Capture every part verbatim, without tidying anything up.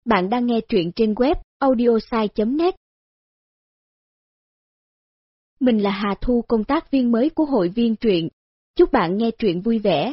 Bạn đang nghe truyện trên web audiosai chấm net. Mình là Hà Thu, công tác viên mới của hội viên truyện. Chúc bạn nghe truyện vui vẻ.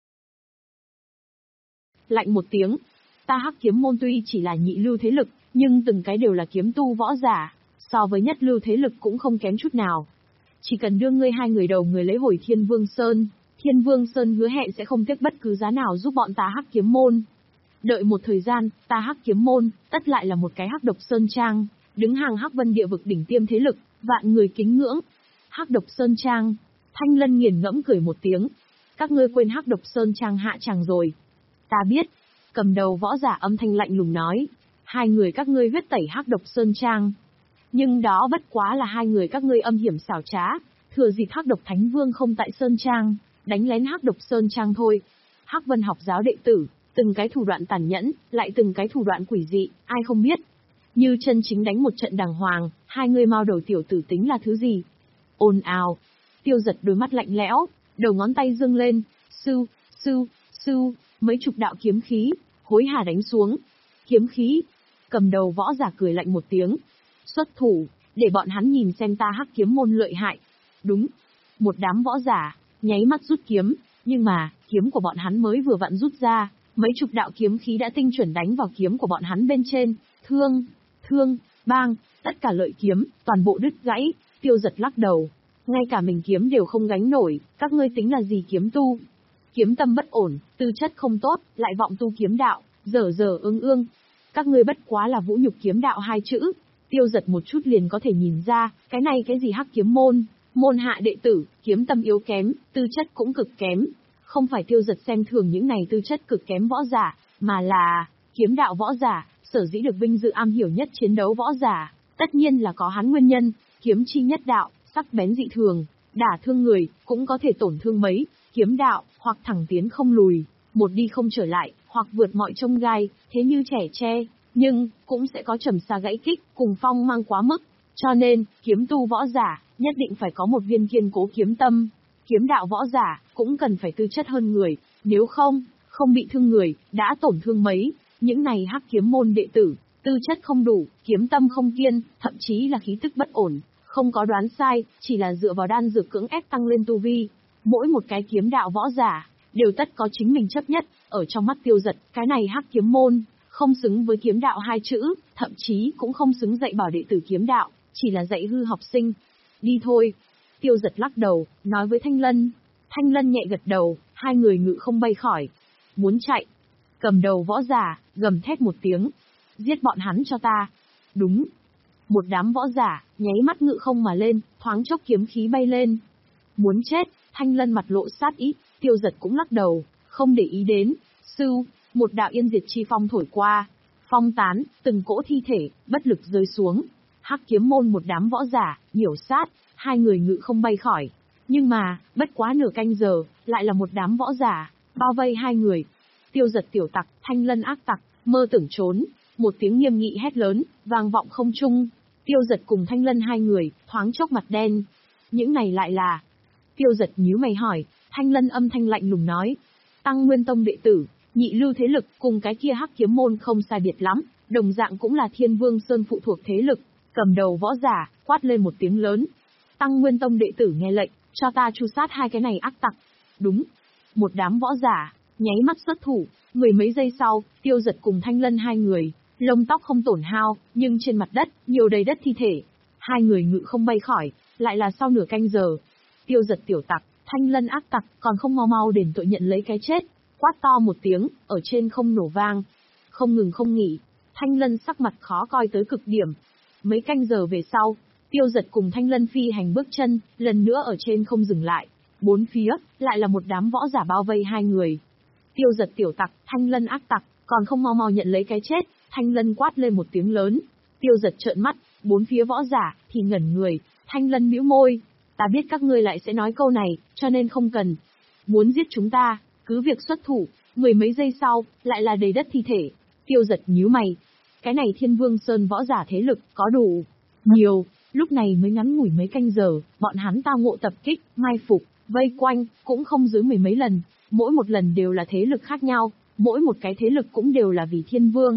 Lạnh một tiếng, ta Hắc Kiếm Môn tuy chỉ là nhị lưu thế lực, nhưng từng cái đều là kiếm tu võ giả, so với nhất lưu thế lực cũng không kém chút nào. Chỉ cần đưa ngươi hai người đầu người lấy hồi Thiên Vương Sơn, Thiên Vương Sơn hứa hẹn sẽ không tiếc bất cứ giá nào giúp bọn ta Hắc Kiếm Môn. Đợi một thời gian, ta Hắc Kiếm Môn, tất lại là một cái Hắc Độc Sơn Trang, đứng hàng Hắc Vân địa vực đỉnh tiêm thế lực, vạn người kính ngưỡng. Hắc Độc Sơn Trang, Thanh Lân nghiền ngẫm cười một tiếng. Các ngươi quên Hắc Độc Sơn Trang hạ tràng rồi. Ta biết. Cầm đầu võ giả âm thanh lạnh lùng nói. Hai người các ngươi huyết tẩy Hắc Độc Sơn Trang. Nhưng đó bất quá là hai người các ngươi âm hiểm xảo trá, thừa dịp Hắc Độc Thánh Vương không tại Sơn Trang, đánh lén Hắc Độc Sơn Trang thôi. Hắc Vân học giáo đệ tử, từng cái thủ đoạn tàn nhẫn, lại từng cái thủ đoạn quỷ dị, ai không biết. Như chân chính đánh một trận đàng hoàng, hai người mao đầu tiểu tử tính là thứ gì? Ồn ào. Tiêu Giật đôi mắt lạnh lẽo, đầu ngón tay dương lên, sưu, sưu, sưu, mấy chục đạo kiếm khí, hối hả đánh xuống. Kiếm khí. Cầm đầu võ giả cười lạnh một tiếng. Xuất thủ, để bọn hắn nhìn xem ta Hắc Kiếm Môn lợi hại. Đúng. Một đám võ giả, nháy mắt rút kiếm, nhưng mà, kiếm của bọn hắn mới vừa vặn rút ra, mấy chục đạo kiếm khí đã tinh chuẩn đánh vào kiếm của bọn hắn bên trên. Thương, thương, bang, tất cả lợi kiếm, toàn bộ đứt gãy. Tiêu Giật lắc đầu. Ngay cả mình kiếm đều không gánh nổi, các ngươi tính là gì kiếm tu? Kiếm tâm bất ổn, tư chất không tốt, lại vọng tu kiếm đạo, dở dở ương ương. Các ngươi bất quá là vũ nhục kiếm đạo hai chữ. Tiêu Giật một chút liền có thể nhìn ra, cái này cái gì Hắc Kiếm Môn, môn hạ đệ tử, kiếm tâm yếu kém, tư chất cũng cực kém. Không phải Tiêu Giật xem thường những này tư chất cực kém võ giả, mà là, kiếm đạo võ giả, sở dĩ được vinh dự am hiểu nhất chiến đấu võ giả, tất nhiên là có hắn nguyên nhân, kiếm chi nhất đạo, sắc bén dị thường, đả thương người, cũng có thể tổn thương mấy, kiếm đạo, hoặc thẳng tiến không lùi, một đi không trở lại, hoặc vượt mọi chông gai, thế như trẻ tre, nhưng, cũng sẽ có trầm xa gãy kích, cùng phong mang quá mức, cho nên, kiếm tu võ giả, nhất định phải có một viên kiên cố kiếm tâm. Kiếm đạo võ giả, cũng cần phải tư chất hơn người, nếu không, không bị thương người, đã tổn thương mấy, những này Hắc Kiếm Môn đệ tử, tư chất không đủ, kiếm tâm không kiên, thậm chí là khí tức bất ổn, không có đoán sai, chỉ là dựa vào đan dược cưỡng ép tăng lên tu vi. Mỗi một cái kiếm đạo võ giả, đều tất có chính mình chấp nhất, ở trong mắt Tiêu Giật, cái này Hắc Kiếm Môn, không xứng với kiếm đạo hai chữ, thậm chí cũng không xứng dạy bảo đệ tử kiếm đạo, chỉ là dạy hư học sinh. Đi thôi. Tiêu Giật lắc đầu, nói với Thanh Lân. Thanh Lân nhẹ gật đầu, hai người ngự không bay khỏi. Muốn chạy. Cầm đầu võ giả, gầm thét một tiếng. Giết bọn hắn cho ta. Đúng. Một đám võ giả, nháy mắt ngự không mà lên, thoáng chốc kiếm khí bay lên. Muốn chết, Thanh Lân mặt lộ sát ý, Tiêu Giật cũng lắc đầu, không để ý đến. Sưu, một đạo yên diệt chi phong thổi qua. Phong tán, từng cỗ thi thể, bất lực rơi xuống. Hắc Kiếm Môn một đám võ giả, nhiễu sát, hai người ngự không bay khỏi. Nhưng mà, bất quá nửa canh giờ, lại là một đám võ giả, bao vây hai người. Tiêu Giật tiểu tặc, Thanh Lân ác tặc, mơ tưởng trốn. Một tiếng nghiêm nghị hét lớn, vang vọng không trung. Tiêu Giật cùng Thanh Lân hai người, thoáng chốc mặt đen. Những này lại là... Tiêu Giật nhíu mày hỏi, Thanh Lân âm thanh lạnh lùng nói. Tăng Nguyên Tông đệ tử, nhị lưu thế lực, cùng cái kia Hắc Kiếm Môn không sai biệt lắm, đồng dạng cũng là Thiên Vương Sơn phụ thuộc thế lực. Cầm đầu võ giả, quát lên một tiếng lớn. Tăng Nguyên Tông đệ tử nghe lệnh, cho ta tru sát hai cái này ác tặc. Đúng. Một đám võ giả, nháy mắt xuất thủ, mười mấy giây sau, Tiêu Giật cùng Thanh Lân hai người, lông tóc không tổn hao, nhưng trên mặt đất, nhiều đầy đất thi thể. Hai người ngự không bay khỏi, lại là sau nửa canh giờ. Tiêu Giật tiểu tặc, Thanh Lân ác tặc, còn không mau mau đền tội nhận lấy cái chết. Quát to một tiếng, ở trên không nổ vang. Không ngừng không nghỉ, Thanh Lân sắc mặt khó coi tới cực điểm. Mấy canh giờ về sau, Tiêu Giật cùng Thanh Lân phi hành bước chân, lần nữa ở trên không dừng lại. Bốn phía, lại là một đám võ giả bao vây hai người. Tiêu Giật tiểu tặc, Thanh Lân ác tặc, còn không mau mau nhận lấy cái chết. Thanh Lân quát lên một tiếng lớn. Tiêu Giật trợn mắt, bốn phía võ giả, thì ngẩn người. Thanh Lân bĩu môi. Ta biết các ngươi lại sẽ nói câu này, cho nên không cần. Muốn giết chúng ta, cứ việc xuất thủ. Mười mấy giây sau, lại là đầy đất thi thể. Tiêu Giật nhíu mày. Cái này Thiên Vương Sơn võ giả thế lực, có đủ nhiều, lúc này mới ngắn ngủi mấy canh giờ, bọn hắn tao ngộ tập kích, mai phục, vây quanh, cũng không dưới mười mấy lần, mỗi một lần đều là thế lực khác nhau, mỗi một cái thế lực cũng đều là vì Thiên Vương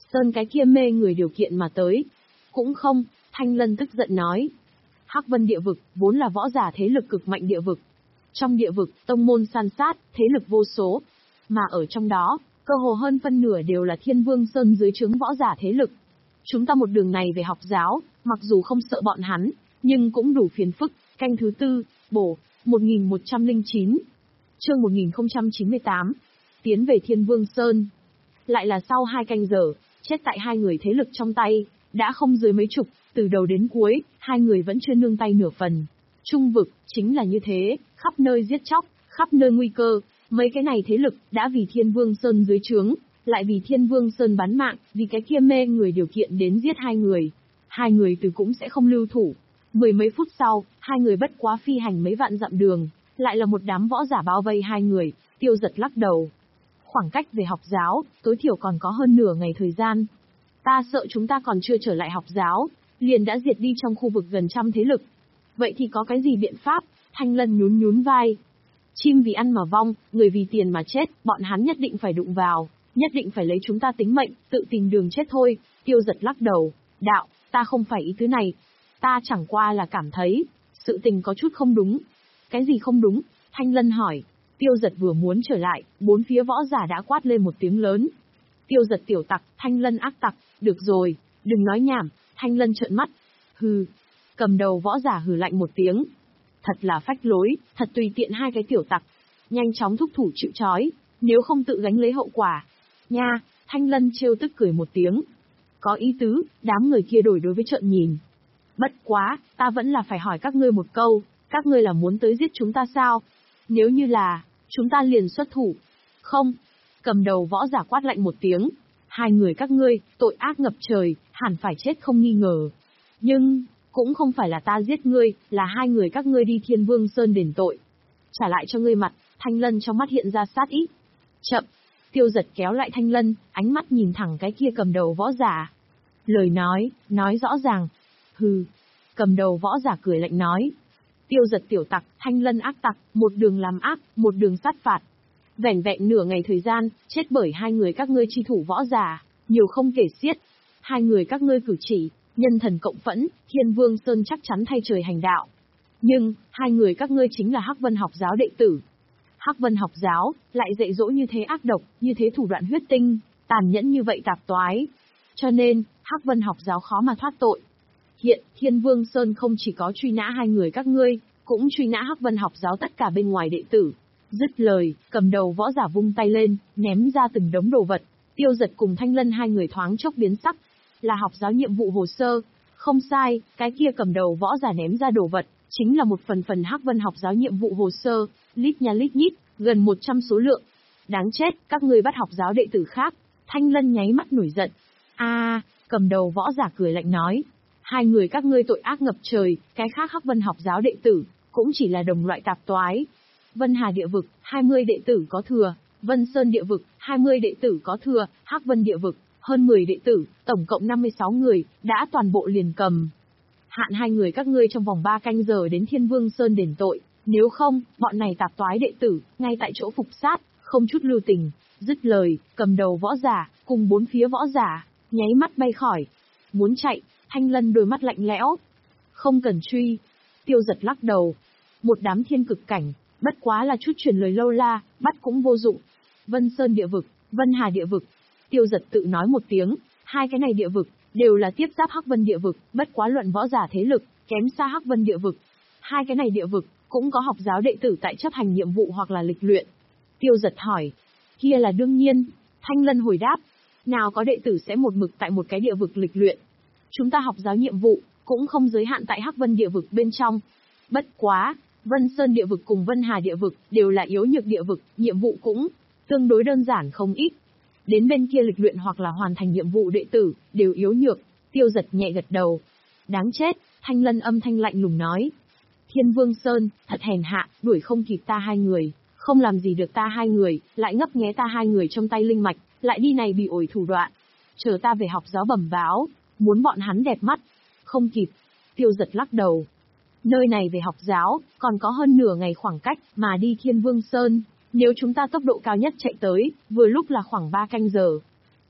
Sơn cái kia mê người điều kiện mà tới. Cũng không, Thanh Lân tức giận nói. Hắc Vân địa vực, vốn là võ giả thế lực cực mạnh địa vực. Trong địa vực, tông môn san sát, thế lực vô số. Mà ở trong đó, cơ hồ hơn phân nửa đều là Thiên Vương Sơn dưới trướng võ giả thế lực. Chúng ta một đường này về học giáo, mặc dù không sợ bọn hắn, nhưng cũng đủ phiền phức. Canh thứ tư, bổ, một nghìn một trăm lẻ chín. Chương một nghìn không trăm chín mươi tám. Tiến về Thiên Vương Sơn. Lại là sau hai canh giờ, chết tại hai người thế lực trong tay, đã không dưới mấy chục, từ đầu đến cuối, hai người vẫn chưa nương tay nửa phần. Trung vực, chính là như thế, khắp nơi giết chóc, khắp nơi nguy cơ, mấy cái này thế lực, đã vì Thiên Vương Sơn dưới trướng, lại vì Thiên Vương Sơn bán mạng, vì cái kia mê người điều kiện đến giết hai người. Hai người từ cũng sẽ không lưu thủ. Mười mấy phút sau, hai người bất quá phi hành mấy vạn dặm đường, lại là một đám võ giả bao vây hai người, Tiêu Giật lắc đầu. Khoảng cách về học giáo, tối thiểu còn có hơn nửa ngày thời gian. Ta sợ chúng ta còn chưa trở lại học giáo, liền đã diệt đi trong khu vực gần trăm thế lực. Vậy thì có cái gì biện pháp? Thanh Lân nhún nhún vai. Chim vì ăn mà vong, người vì tiền mà chết, bọn hắn nhất định phải đụng vào, nhất định phải lấy chúng ta tính mệnh, tự tìm đường chết thôi. Tiêu Giật lắc đầu. Đạo, ta không phải ý tứ này. Ta chẳng qua là cảm thấy, sự tình có chút không đúng. Cái gì không đúng? Thanh Lân hỏi. Tiêu Giật vừa muốn trở lại, bốn phía võ giả đã quát lên một tiếng lớn. Tiêu Giật tiểu tặc, Thanh Lân ác tặc, được rồi, đừng nói nhảm. Thanh Lân trợn mắt. Hừ. Cầm đầu võ giả hừ lạnh một tiếng. Thật là phách lối, thật tùy tiện hai cái tiểu tặc. Nhanh chóng thúc thủ chịu trói, nếu không tự gánh lấy hậu quả. Nha, Thanh Lân trêu tức cười một tiếng. Có ý tứ, đám người kia đổi đối với trợn nhìn. Bất quá, ta vẫn là phải hỏi các ngươi một câu, các ngươi là muốn tới giết chúng ta sao? Nếu như là, chúng ta liền xuất thủ. Không. Cầm đầu võ giả quát lạnh một tiếng. Hai người các ngươi, tội ác ngập trời, hẳn phải chết không nghi ngờ. Nhưng, cũng không phải là ta giết ngươi, là hai người các ngươi đi Thiên Vương Sơn đền tội. Trả lại cho ngươi mặt, Thanh Lân trong mắt hiện ra sát ý. Chậm. Tiêu Giật kéo lại Thanh Lân, ánh mắt nhìn thẳng cái kia cầm đầu võ giả. Lời nói, nói rõ ràng. Hừ. Cầm đầu võ giả cười lạnh nói. Tiêu Giật tiểu tặc, Thanh Lân ác tặc, một đường làm ác, một đường sát phạt. Vẻn vẹn nửa ngày thời gian, chết bởi hai người các ngươi chi thủ võ giả, nhiều không kể xiết. Hai người các ngươi cử chỉ, nhân thần cộng phẫn, Thiên Vương Sơn chắc chắn thay trời hành đạo. Nhưng, hai người các ngươi chính là Hắc Vân học giáo đệ tử. Hắc Vân học giáo, lại dạy dỗ như thế ác độc, như thế thủ đoạn huyết tinh, tàn nhẫn như vậy tạp toái. Cho nên, Hắc Vân học giáo khó mà thoát tội. Hiện, Thiên Vương Sơn không chỉ có truy nã hai người các ngươi, cũng truy nã Hắc Vân học giáo tất cả bên ngoài đệ tử. Dứt lời, cầm đầu võ giả vung tay lên, ném ra từng đống đồ vật. Tiêu Giật cùng Thanh Lân hai người thoáng chốc biến sắc. Là học giáo nhiệm vụ hồ sơ. Không sai, cái kia cầm đầu võ giả ném ra đồ vật, chính là một phần phần Hắc Vân học giáo nhiệm vụ hồ sơ, lít nha lít nhít, gần một trăm số lượng. Đáng chết, các ngươi bắt học giáo đệ tử khác. Thanh Lân nháy mắt nổi giận. A, à, cầm đầu võ giả cười lạnh nói. Hai người các ngươi tội ác ngập trời, cái khác Hắc Vân học giáo đệ tử, cũng chỉ là đồng loại tạp toái. Vân Hà địa vực, hai mươi đệ tử có thừa, Vân Sơn địa vực, hai mươi đệ tử có thừa, Hắc Vân địa vực, hơn mười đệ tử, tổng cộng năm mươi sáu người, đã toàn bộ liền cầm. Hạn hai người các ngươi trong vòng ba canh giờ đến Thiên Vương Sơn đền tội, nếu không, bọn này tạp toái đệ tử, ngay tại chỗ phục sát, không chút lưu tình. Dứt lời, cầm đầu võ giả, cùng bốn phía võ giả, nháy mắt bay khỏi. Muốn chạy, Thanh Lân đôi mắt lạnh lẽo. Không cần truy. Tiêu Giật lắc đầu. Một đám thiên cực cảnh, bất quá là chút truyền lời lâu la, bắt cũng vô dụng. Vân Sơn địa vực, Vân Hà địa vực. Tiêu Giật tự nói một tiếng, hai cái này địa vực, đều là tiếp giáp Hắc Vân địa vực, bất quá luận võ giả thế lực, kém xa Hắc Vân địa vực. Hai cái này địa vực, cũng có học giáo đệ tử tại chấp hành nhiệm vụ hoặc là lịch luyện. Tiêu Giật hỏi. Kia là đương nhiên. Thanh Lân hồi đáp. Nào có đệ tử sẽ một mực tại một cái địa vực lịch luyện. Chúng ta học giáo nhiệm vụ, cũng không giới hạn tại Hắc Vân địa vực bên trong. Bất quá, Vân Sơn địa vực cùng Vân Hà địa vực, đều là yếu nhược địa vực, nhiệm vụ cũng tương đối đơn giản không ít. Đến bên kia lịch luyện hoặc là hoàn thành nhiệm vụ đệ tử, đều yếu nhược. Tiêu Giật nhẹ gật đầu. Đáng chết, Thanh Lân âm thanh lạnh lùng nói. Thiên Vương Sơn, thật hèn hạ, đuổi không kịp ta hai người, không làm gì được ta hai người, lại ngấp nghé ta hai người trong tay linh mạch, lại đi này bị ổi thủ đoạn. Chờ ta về học giáo bẩm báo, muốn bọn hắn đẹp mắt. Không kịp. Tiêu Giật lắc đầu. Nơi này về học giáo, còn có hơn nửa ngày khoảng cách, mà đi Thiên Vương Sơn, nếu chúng ta tốc độ cao nhất chạy tới, vừa lúc là khoảng ba canh giờ.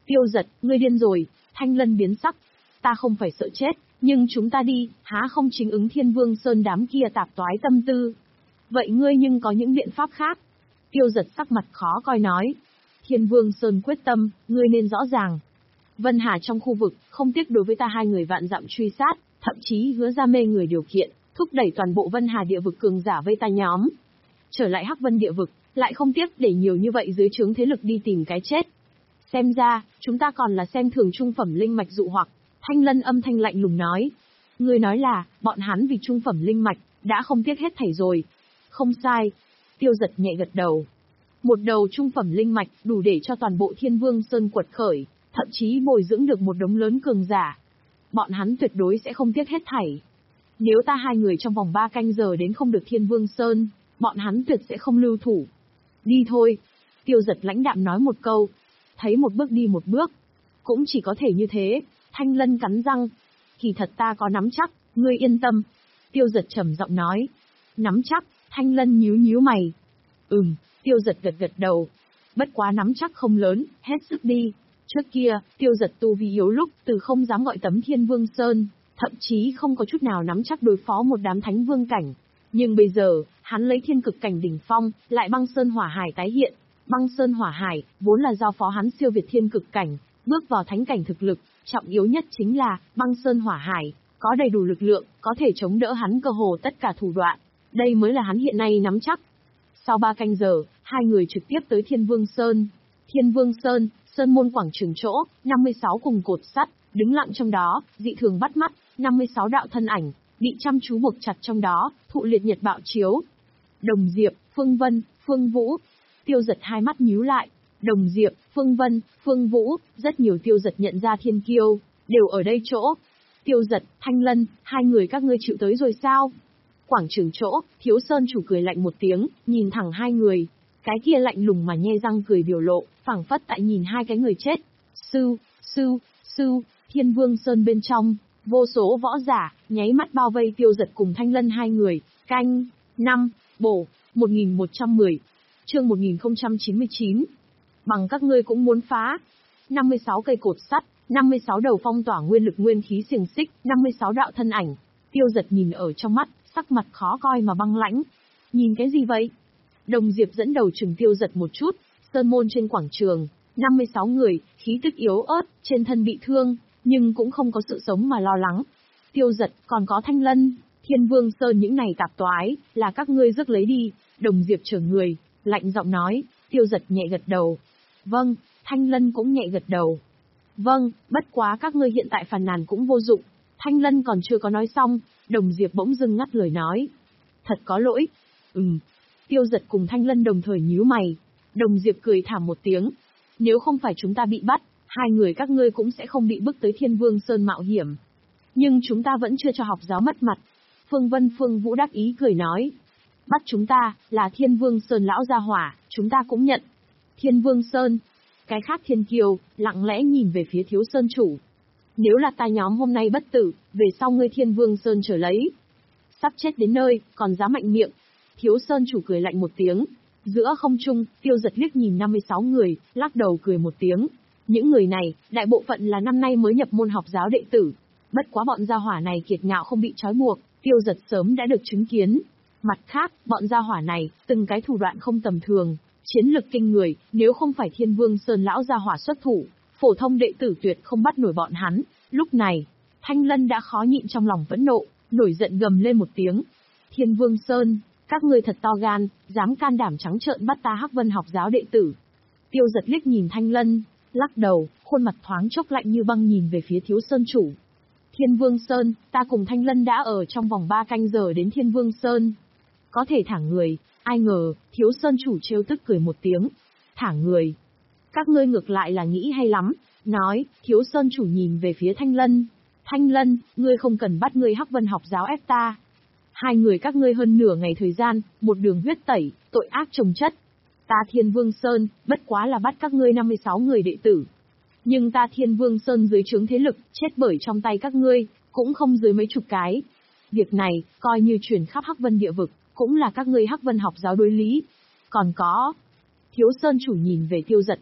Tiêu Giật, ngươi điên rồi. Thanh Lân biến sắc. Ta không phải sợ chết, nhưng chúng ta đi, há không chính ứng Thiên Vương Sơn đám kia tạp toái tâm tư. Vậy ngươi nhưng có những biện pháp khác? Tiêu Giật sắc mặt khó coi nói. Thiên Vương Sơn quyết tâm, ngươi nên rõ ràng. Vân Hà trong khu vực, không tiếc đối với ta hai người vạn dặm truy sát, thậm chí hứa ra mê người điều kiện, thúc đẩy toàn bộ Vân Hà địa vực cường giả vây ta nhóm. Trở lại Hắc Vân địa vực, lại không tiếc để nhiều như vậy dưới trướng thế lực đi tìm cái chết. Xem ra, chúng ta còn là xem thường trung phẩm linh mạch dụ hoặc. Thanh Lân âm thanh lạnh lùng nói. Ngươi nói là, bọn hắn vì trung phẩm linh mạch, đã không tiếc hết thảy rồi. Không sai. Tiêu Giật nhẹ gật đầu. Một đầu trung phẩm linh mạch đủ để cho toàn bộ Thiên Vương Sơn quật khởi, thậm chí bồi dưỡng được một đống lớn cường giả. Bọn hắn tuyệt đối sẽ không tiếc hết thảy. Nếu ta hai người trong vòng ba canh giờ đến không được Thiên Vương Sơn, bọn hắn tuyệt sẽ không lưu thủ. Đi thôi. Tiêu Giật lãnh đạm nói một câu. Thấy một bước đi một bước. Cũng chỉ có thể như thế. Thanh Lân cắn răng. Kỳ thật ta có nắm chắc, ngươi yên tâm. Tiêu Giật trầm giọng nói. Nắm chắc, Thanh Lân nhíu nhíu mày. Ừm, Tiêu Giật gật gật đầu. Bất quá nắm chắc không lớn, hết sức đi. Trước kia, Tiêu Giật tu vi yếu lúc, từ không dám gọi tấm Thiên Vương Sơn, thậm chí không có chút nào nắm chắc đối phó một đám thánh vương cảnh. Nhưng bây giờ, hắn lấy thiên cực cảnh đỉnh phong, lại băng sơn hỏa hải tái hiện. Băng sơn hỏa hải, vốn là giao phó hắn siêu việt thiên cực cảnh, bước vào thánh cảnh thực lực, trọng yếu nhất chính là, băng sơn hỏa hải, có đầy đủ lực lượng, có thể chống đỡ hắn cơ hồ tất cả thủ đoạn. Đây mới là hắn hiện nay nắm chắc. Sau ba canh giờ, hai người trực tiếp tới Thiên Vương Sơn. Thiên Vương Sơn, Sơn môn quảng trường chỗ, năm mươi sáu cùng cột sắt, đứng lặng trong đó, dị thường bắt mắt, năm mươi sáu đạo thân ảnh, bị chăm chú buộc chặt trong đó, thụ liệt nhiệt bạo chiếu. Đồng Diệp, Phương Vân, Phương Vũ. Tiêu Giật hai mắt nhíu lại. Đồng Diệp, Phương Vân, Phương Vũ, rất nhiều Tiêu Giật nhận ra thiên kiêu, đều ở đây chỗ. Tiêu Giật, Thanh Lân, hai người các ngươi chịu tới rồi sao? Quảng trường chỗ, Thiếu Sơn chủ cười lạnh một tiếng, nhìn thẳng hai người. Cái kia lạnh lùng mà nhe răng cười biểu lộ, phảng phất tại nhìn hai cái người chết. Sư, sư, sư, Thiên Vương Sơn bên trong, vô số võ giả, nháy mắt bao vây Tiêu Giật cùng Thanh Lân hai người. Canh, năm, bổ, một nghìn một trăm mười. Chương một nghìn không trăm chín mươi chín. Bằng các ngươi cũng muốn phá. năm mươi sáu cây cột sắt, năm mươi sáu đầu phong tỏa nguyên lực nguyên khí xiềng xích, năm mươi sáu đạo thân ảnh. Tiêu Giật nhìn ở trong mắt, sắc mặt khó coi mà băng lãnh. Nhìn cái gì vậy? Đồng Diệp dẫn đầu trừng Tiêu Giật một chút. Sơn môn trên quảng trường, năm mươi sáu người, khí tức yếu ớt, trên thân bị thương, nhưng cũng không có sự sống mà lo lắng. Tiêu Giật, còn có Thanh Lân, Thiên Vương Sơn những này tạp toái, là các ngươi rước lấy đi. Đồng Diệp trở người, lạnh giọng nói. Tiêu Giật nhẹ gật đầu. Vâng. Thanh Lân cũng nhẹ gật đầu. Vâng, bất quá các ngươi hiện tại phàn nàn cũng vô dụng. Thanh Lân còn chưa có nói xong, Đồng Diệp bỗng dưng ngắt lời nói. Thật có lỗi. Ừm. Tiêu Giật cùng Thanh Lân đồng thời nhíu mày. Đồng Diệp cười thảm một tiếng. Nếu không phải chúng ta bị bắt, hai người các ngươi cũng sẽ không bị bức tới Thiên Vương Sơn mạo hiểm. Nhưng chúng ta vẫn chưa cho học giáo mất mặt. Phương Vân Phương Vũ đắc ý cười nói. Bắt chúng ta, là Thiên Vương Sơn lão gia hỏa, chúng ta cũng nhận. Thiên Vương Sơn. Cái khác thiên kiêu, lặng lẽ nhìn về phía Thiếu Sơn chủ. Nếu là ta nhóm hôm nay bất tử, về sau ngươi Thiên Vương Sơn trở lấy. Sắp chết đến nơi, còn dám mạnh miệng. Thiếu Sơn chủ cười lạnh một tiếng. Giữa không trung, Tiêu Giật liếc nhìn năm mươi sáu người, lắc đầu cười một tiếng. Những người này, đại bộ phận là năm nay mới nhập môn học giáo đệ tử. Bất quá bọn gia hỏa này kiệt ngạo không bị trói buộc, Tiêu Giật sớm đã được chứng kiến. Mặt khác, bọn gia hỏa này, từng cái thủ đoạn không tầm thường, chiến lực kinh người, nếu không phải Thiên Vương Sơn lão gia hỏa xuất thủ, phổ thông đệ tử tuyệt không bắt nổi bọn hắn. Lúc này, Thanh Lân đã khó nhịn trong lòng phẫn nộ, nổi giận gầm lên một tiếng. Thiên Vương Sơn, các ngươi thật to gan, dám can đảm trắng trợn bắt ta Hắc Vân học giáo đệ tử. Tiêu Giật liếc nhìn Thanh Lân, lắc đầu, khuôn mặt thoáng chốc lạnh như băng nhìn về phía Thiếu Sơn chủ. Thiên Vương Sơn, ta cùng Thanh Lân đã ở trong vòng ba canh giờ đến Thiên Vương Sơn. Có thể thả người, ai ngờ, Thiếu Sơn chủ trêu tức cười một tiếng. Thả người. Các ngươi ngược lại là nghĩ hay lắm, nói, Thiếu Sơn chủ nhìn về phía Thanh Lân. Thanh Lân, ngươi không cần bắt ngươi Hắc Vân học giáo ép ta. Hai người các ngươi hơn nửa ngày thời gian, một đường huyết tẩy, tội ác chồng chất. Ta Thiên Vương Sơn, bất quá là bắt các ngươi năm mươi sáu người đệ tử. Nhưng ta Thiên Vương Sơn dưới trướng thế lực, chết bởi trong tay các ngươi, cũng không dưới mấy chục cái. Việc này, coi như truyền khắp Hắc Vân địa vực, cũng là các ngươi Hắc Vân học giáo đối lý. Còn có... Thiếu Sơn chủ nhìn về Tiêu Giật.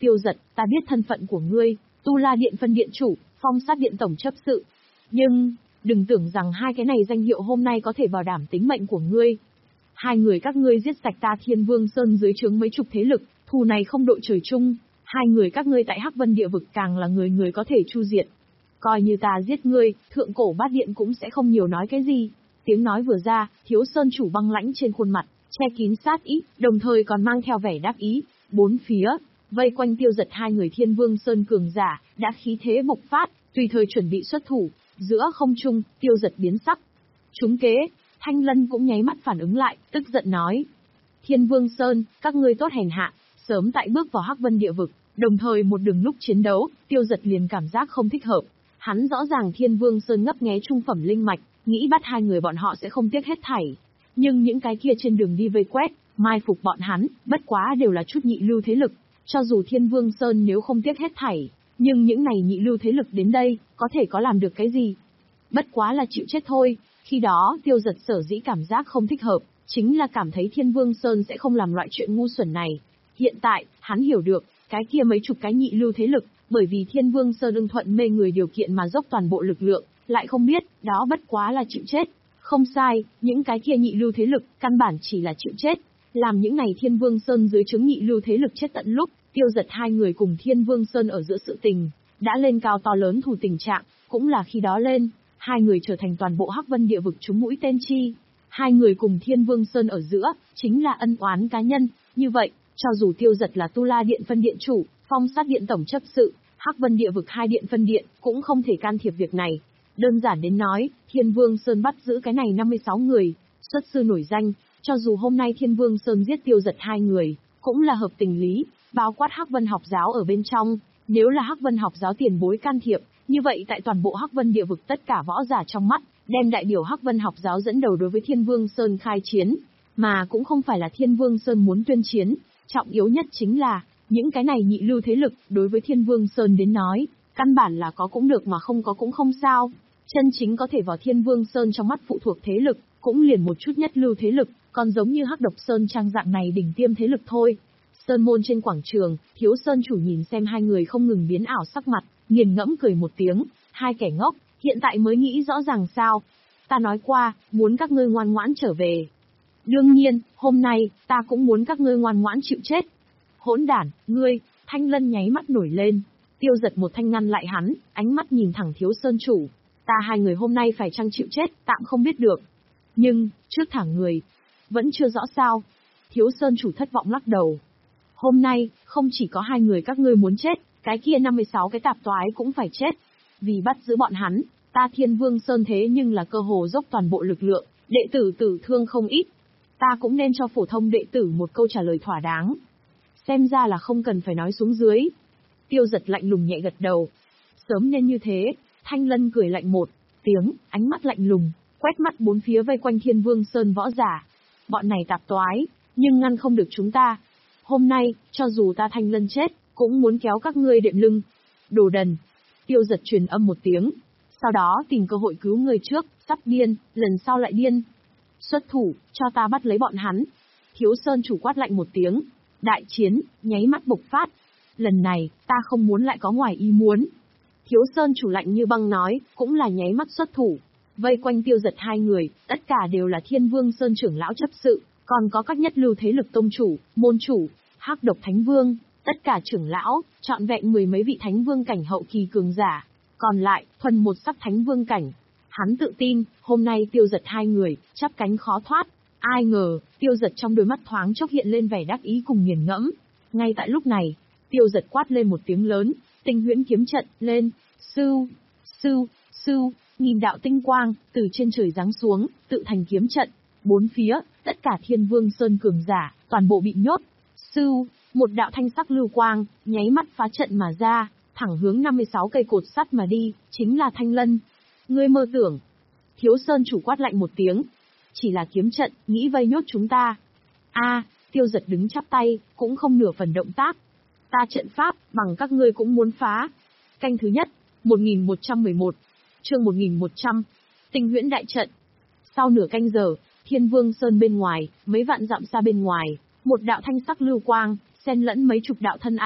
Tiêu Dật, ta biết thân phận của ngươi, Tu La Điện phân điện chủ, Phong Sát Điện tổng chấp sự. Nhưng, đừng tưởng rằng hai cái này danh hiệu hôm nay có thể bảo đảm tính mệnh của ngươi. Hai người các ngươi giết sạch ta Thiên Vương Sơn dưới trướng mấy chục thế lực, thù này không đội trời chung. Hai người các ngươi tại Hắc Vân địa vực càng là người người có thể chu diệt. Coi như ta giết ngươi, Thượng Cổ Bát Điện cũng sẽ không nhiều nói cái gì. Tiếng nói vừa ra, Thiếu Sơn chủ băng lãnh trên khuôn mặt, che kín sát ý, đồng thời còn mang theo vẻ đáp ý. Bốn phía, vây quanh Tiêu Dật hai người Thiên Vương Sơn cường giả, đã khí thế bộc phát, tùy thời chuẩn bị xuất thủ. Giữa không trung, Tiêu Dật biến sắc. Trúng kế, Thanh Lân cũng nháy mắt phản ứng lại, tức giận nói. Thiên Vương Sơn, các ngươi tốt hèn hạ, sớm tại bước vào Hắc Vân địa vực, đồng thời một đường lúc chiến đấu, Tiêu Dật liền cảm giác không thích hợp. Hắn rõ ràng Thiên Vương Sơn ngấp nghé trung phẩm linh mạch, nghĩ bắt hai người bọn họ sẽ không tiếc hết thảy. Nhưng những cái kia trên đường đi vây quét, mai phục bọn hắn, bất quá đều là chút nhị lưu thế lực. Cho dù Thiên Vương Sơn nếu không tiếc hết thảy, nhưng những này nhị lưu thế lực đến đây, có thể có làm được cái gì? Bất quá là chịu chết thôi. Khi đó, Tiêu Dật sở dĩ cảm giác không thích hợp, chính là cảm thấy Thiên Vương Sơn sẽ không làm loại chuyện ngu xuẩn này. Hiện tại, hắn hiểu được, cái kia mấy chục cái nhị lưu thế lực, bởi vì Thiên Vương Sơn ưng thuận mê người điều kiện mà dốc toàn bộ lực lượng, lại không biết, đó bất quá là chịu chết. Không sai, những cái kia nhị lưu thế lực, căn bản chỉ là chịu chết. Làm những này Thiên Vương Sơn dưới trướng nhị lưu thế lực chết tận lúc, Tiêu Dật hai người cùng Thiên Vương Sơn ở giữa sự tình, đã lên cao to lớn thù tình trạng, cũng là khi đó lên, hai người trở thành toàn bộ Hắc Vân địa vực trúng mũi tên chi. Hai người cùng Thiên Vương Sơn ở giữa, chính là ân oán cá nhân, như vậy, cho dù Tiêu Dật là Tu La Điện phân điện chủ, Phong Sát Điện tổng chấp sự, Hắc Vân địa vực hai điện phân điện, cũng không thể can thiệp việc này. Đơn giản đến nói, Thiên Vương Sơn bắt giữ cái này năm mươi sáu người, xuất sư nổi danh, cho dù hôm nay Thiên Vương Sơn giết Tiêu Dật hai người, cũng là hợp tình lý, bao quát Hắc Vân học giáo ở bên trong, nếu là Hắc Vân học giáo tiền bối can thiệp, như vậy tại toàn bộ Hắc Vân địa vực tất cả võ giả trong mắt, đem đại biểu Hắc Vân học giáo dẫn đầu đối với Thiên Vương Sơn khai chiến, mà cũng không phải là Thiên Vương Sơn muốn tuyên chiến, trọng yếu nhất chính là, những cái này nhị lưu thế lực, đối với Thiên Vương Sơn đến nói, căn bản là có cũng được mà không có cũng không sao, chân chính có thể vào Thiên Vương Sơn trong mắt phụ thuộc thế lực, cũng liền một chút nhất lưu thế lực, còn giống như Hắc Độc Sơn trang dạng này đỉnh tiêm thế lực thôi. Sơn môn trên quảng trường, Thiếu Sơn chủ nhìn xem hai người không ngừng biến ảo sắc mặt, nghiền ngẫm cười một tiếng, hai kẻ ngốc, hiện tại mới nghĩ rõ ràng sao? Ta nói qua, muốn các ngươi ngoan ngoãn trở về. Đương nhiên, hôm nay, ta cũng muốn các ngươi ngoan ngoãn chịu chết. Hỗn đản, ngươi, Thanh Lân nháy mắt nổi lên, Tiêu Dật một thanh ngăn lại hắn, ánh mắt nhìn thẳng Thiếu Sơn chủ. Ta hai người hôm nay phải chăng chịu chết, tạm không biết được. Nhưng, trước thẳng người, vẫn chưa rõ sao. Thiếu Sơn chủ thất vọng lắc đầu. Hôm nay, không chỉ có hai người các ngươi muốn chết, cái kia năm mươi sáu cái tạp toái cũng phải chết. Vì bắt giữ bọn hắn, ta Thiên Vương Sơn thế nhưng là cơ hồ dốc toàn bộ lực lượng, đệ tử tử thương không ít. Ta cũng nên cho phổ thông đệ tử một câu trả lời thỏa đáng. Xem ra là không cần phải nói xuống dưới. Tiêu Dật lạnh lùng nhẹ gật đầu. Sớm nên như thế, Thanh Lân cười lạnh một tiếng, ánh mắt lạnh lùng, quét mắt bốn phía vây quanh Thiên Vương Sơn võ giả. Bọn này tạp toái, nhưng ngăn không được chúng ta. Hôm nay, cho dù ta Thanh Lân chết, cũng muốn kéo các ngươi đệm lưng. Đồ đần. Tiêu Dật truyền âm một tiếng. Sau đó tìm cơ hội cứu người trước, sắp điên, lần sau lại điên. Xuất thủ, cho ta bắt lấy bọn hắn. Thiếu Sơn chủ quát lạnh một tiếng. Đại chiến, nháy mắt bộc phát. Lần này, ta không muốn lại có ngoài ý muốn. Thiếu Sơn chủ lạnh như băng nói, cũng là nháy mắt xuất thủ. Vây quanh Tiêu Dật hai người, tất cả đều là Thiên Vương Sơn trưởng lão chấp sự, còn có các nhất lưu thế lực tông chủ, môn chủ, Hắc Độc Thánh Vương, tất cả trưởng lão, trọn vẹn mười mấy vị Thánh Vương cảnh hậu kỳ cường giả, còn lại, thuần một sắc Thánh Vương cảnh. Hắn tự tin, hôm nay Tiêu Dật hai người, chắp cánh khó thoát. Ai ngờ, Tiêu Dật trong đôi mắt thoáng chốc hiện lên vẻ đắc ý cùng nghiền ngẫm. Ngay tại lúc này, Tiêu Dật quát lên một tiếng lớn, tinh huyễn kiếm trận, lên, sưu, sưu, sưu, nghìn đạo tinh quang, từ trên trời giáng xuống, tự thành kiếm trận. Bốn phía, tất cả Thiên Vương Sơn cường giả, toàn bộ bị nhốt. Sưu, một đạo thanh sắc lưu quang, nháy mắt phá trận mà ra, thẳng hướng năm mươi sáu cây cột sắt mà đi, chính là Thanh Lân. Ngươi mơ tưởng. Thiếu Sơn chủ quát lạnh một tiếng. Chỉ là kiếm trận, nghĩ vây nhốt chúng ta. A, Tiêu Dật đứng chắp tay, cũng không nửa phần động tác. Ta trận pháp, bằng các ngươi cũng muốn phá. Canh thứ nhất, một nghìn một trăm mười một, chương một nghìn một trăm, tinh huyễn đại trận. Sau nửa canh giờ, Thiên Vương Sơn bên ngoài, mấy vạn dặm xa bên ngoài, một đạo thanh sắc lưu quang, xen lẫn mấy chục đạo thân ảnh,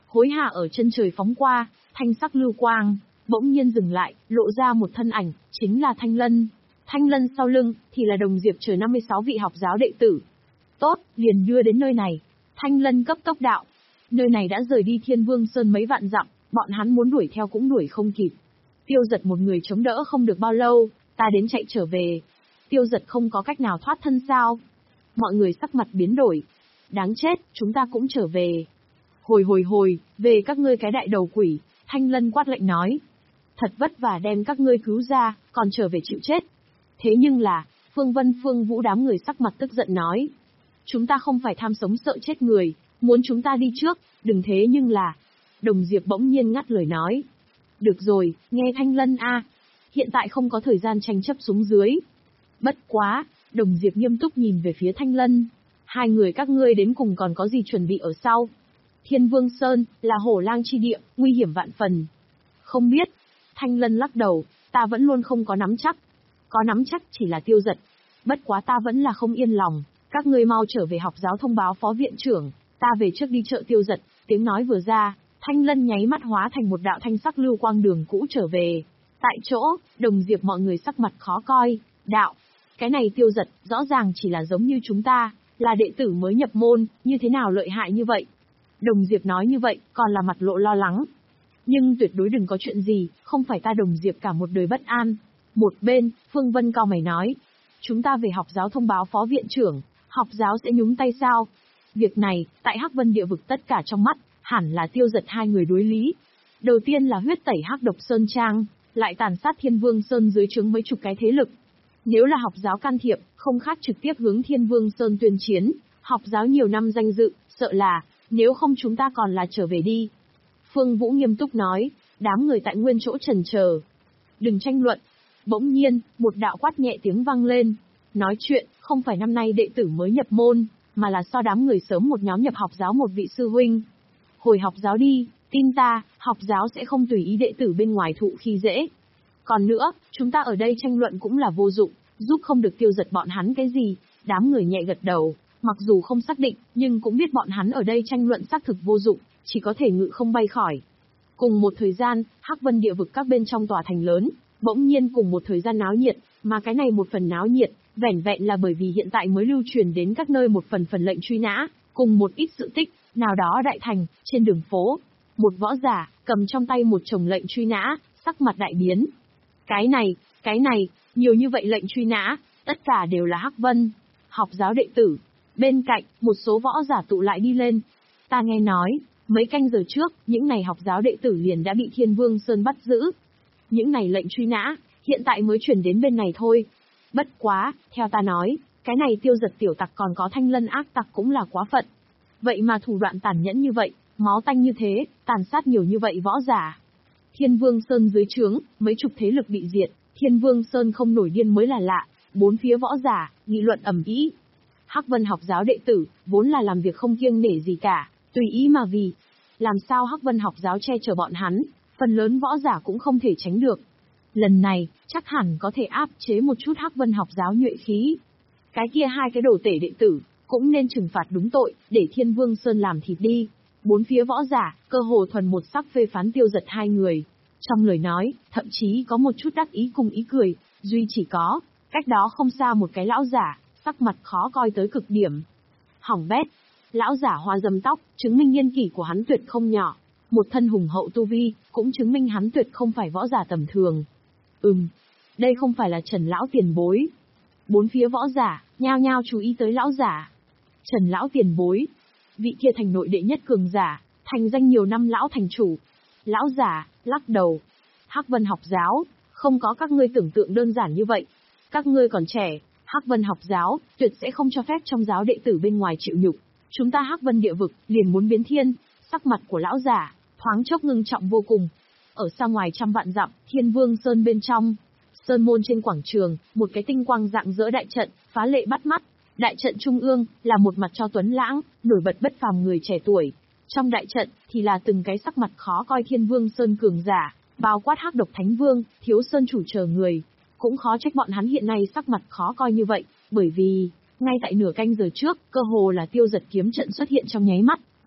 hối hả ở chân trời phóng qua, thanh sắc lưu quang, bỗng nhiên dừng lại, lộ ra một thân ảnh, chính là Thanh Lân. Thanh Lân sau lưng, thì là Đồng Diệp chờ năm mươi sáu vị học giáo đệ tử. Tốt, liền đưa đến nơi này. Thanh Lân cấp tốc đạo. Nơi này đã rời đi Thiên Vương Sơn mấy vạn dặm, bọn hắn muốn đuổi theo cũng đuổi không kịp. Tiêu Giật một người chống đỡ không được bao lâu, ta đến chạy trở về. Tiêu Giật không có cách nào thoát thân sao? Mọi người sắc mặt biến đổi. Đáng chết, chúng ta cũng trở về. Hồi hồi hồi, về các ngươi cái đại đầu quỷ, Thanh Lân quát lệnh nói. Thật vất vả đem các ngươi cứu ra, còn trở về chịu chết. Thế nhưng là, Phương Vân Phương Vũ đám người sắc mặt tức giận nói. Chúng ta không phải tham sống sợ chết người, muốn chúng ta đi trước, đừng thế nhưng là... Đồng Diệp bỗng nhiên ngắt lời nói. Được rồi, nghe Thanh Lân a, hiện tại không có thời gian tranh chấp xuống dưới. Bất quá, Đồng Diệp nghiêm túc nhìn về phía Thanh Lân. Hai người các ngươi đến cùng còn có gì chuẩn bị ở sau? Thiên Vương Sơn, là hổ lang chi địa, nguy hiểm vạn phần. Không biết. Thanh Lân lắc đầu, ta vẫn luôn không có nắm chắc. Có nắm chắc chỉ là Tiêu Giật. Bất quá ta vẫn là không yên lòng, các ngươi mau trở về học giáo thông báo phó viện trưởng, ta về trước đi chợ Tiêu Giật. Tiếng nói vừa ra, Thanh Lân nháy mắt hóa thành một đạo thanh sắc lưu quang đường cũ trở về. Tại chỗ, Đồng Diệp mọi người sắc mặt khó coi, đạo. Cái này Tiêu Giật, rõ ràng chỉ là giống như chúng ta, là đệ tử mới nhập môn, như thế nào lợi hại như vậy? Đồng Diệp nói như vậy, còn là mặt lộ lo lắng. Nhưng tuyệt đối đừng có chuyện gì, không phải ta Đồng Diệp cả một đời bất an. Một bên, Phương Vân cao mày nói. Chúng ta về học giáo thông báo phó viện trưởng, học giáo sẽ nhúng tay sao? Việc này, tại Hắc Vân địa vực tất cả trong mắt, hẳn là Tiêu Giật hai người đối lý. Đầu tiên là huyết tẩy Hắc Độc Sơn Trang, lại tàn sát Thiên Vương Sơn dưới trướng mấy chục cái thế lực. Nếu là học giáo can thiệp, không khác trực tiếp hướng Thiên Vương Sơn tuyên chiến, học giáo nhiều năm danh dự, sợ là, nếu không chúng ta còn là trở về đi. Phương Vũ nghiêm túc nói, đám người tại nguyên chỗ chần chờ. Đừng tranh luận. Bỗng nhiên, một đạo quát nhẹ tiếng vang lên. Nói chuyện, không phải năm nay đệ tử mới nhập môn, mà là so đám người sớm một nhóm nhập học giáo một vị sư huynh. Hồi học giáo đi, tin ta, học giáo sẽ không tùy ý đệ tử bên ngoài thụ khi dễ. Còn nữa, chúng ta ở đây tranh luận cũng là vô dụng, giúp không được Tiêu Giật bọn hắn cái gì. Đám người nhẹ gật đầu, mặc dù không xác định, nhưng cũng biết bọn hắn ở đây tranh luận xác thực vô dụng, chỉ có thể ngự không bay khỏi. Cùng một thời gian, Hắc Vân địa vực các bên trong tòa thành lớn, bỗng nhiên cùng một thời gian náo nhiệt, mà cái này một phần náo nhiệt, vẻn vẹn là bởi vì hiện tại mới lưu truyền đến các nơi một phần phần lệnh truy nã, cùng một ít sự tích, nào đó đại thành, trên đường phố. Một võ giả, cầm trong tay một chồng lệnh truy nã, sắc mặt đại biến. Cái này, cái này, nhiều như vậy lệnh truy nã, tất cả đều là Hắc Vân, học giáo đệ tử. Bên cạnh, một số võ giả tụ lại đi lên. Ta nghe nói, mấy canh giờ trước, những này học giáo đệ tử liền đã bị Thiên Vương Sơn bắt giữ. Những này lệnh truy nã, hiện tại mới chuyển đến bên này thôi. Bất quá, theo ta nói, cái này Tiêu Giật tiểu tặc còn có Thanh Lân ác tặc cũng là quá phận. Vậy mà thủ đoạn tàn nhẫn như vậy, máu tanh như thế, tàn sát nhiều như vậy võ giả. Thiên Vương Sơn dưới trướng, mấy chục thế lực bị diệt, Thiên Vương Sơn không nổi điên mới là lạ, bốn phía võ giả, nghị luận ầm ĩ. Hắc Vân học giáo đệ tử, vốn là làm việc không kiêng nể gì cả, tùy ý mà vì. Làm sao Hắc Vân học giáo che chở bọn hắn, phần lớn võ giả cũng không thể tránh được. Lần này, chắc hẳn có thể áp chế một chút Hắc Vân học giáo nhuệ khí. Cái kia hai cái đồ tể đệ tử, cũng nên trừng phạt đúng tội, để Thiên Vương Sơn làm thịt đi. Bốn phía võ giả, cơ hồ thuần một sắc phê phán Tiêu Giật hai người. Trong lời nói, thậm chí có một chút đắc ý cùng ý cười, duy chỉ có, cách đó không xa một cái lão giả, sắc mặt khó coi tới cực điểm. Hỏng bét, lão giả hoa râm tóc, chứng minh niên kỷ của hắn tuyệt không nhỏ. Một thân hùng hậu tu vi, cũng chứng minh hắn tuyệt không phải võ giả tầm thường. Ừm, đây không phải là Trần lão tiền bối. Bốn phía võ giả, nhao nhao chú ý tới lão giả. Trần lão tiền bối, vị kia thành nội đệ nhất cường giả, thành danh nhiều năm lão thành chủ. Lão giả, lắc đầu. Hắc Vân học giáo, không có các ngươi tưởng tượng đơn giản như vậy. Các ngươi còn trẻ, Hắc Vân học giáo, tuyệt sẽ không cho phép trong giáo đệ tử bên ngoài chịu nhục. Chúng ta Hắc Vân địa vực, liền muốn biến thiên. Sắc mặt của lão giả, thoáng chốc ngưng trọng vô cùng. Ở xa ngoài trăm vạn dặm, Thiên Vương Sơn bên trong. Sơn môn trên quảng trường, một cái tinh quang rạng rỡ đại trận, phá lệ bắt mắt. Đại trận trung ương, là một mặt cho tuấn lãng, nổi bật bất phàm người trẻ tuổi. Trong đại trận, thì là từng cái sắc mặt khó coi Thiên Vương Sơn cường giả, bao quát Hắc Độc Thánh Vương, Thiếu Sơn chủ chờ người. Cũng khó trách bọn hắn hiện nay sắc mặt khó coi như vậy, bởi vì, ngay tại nửa canh giờ trước, cơ hồ là Tiêu Giật kiếm trận xuất hiện trong nháy mắt,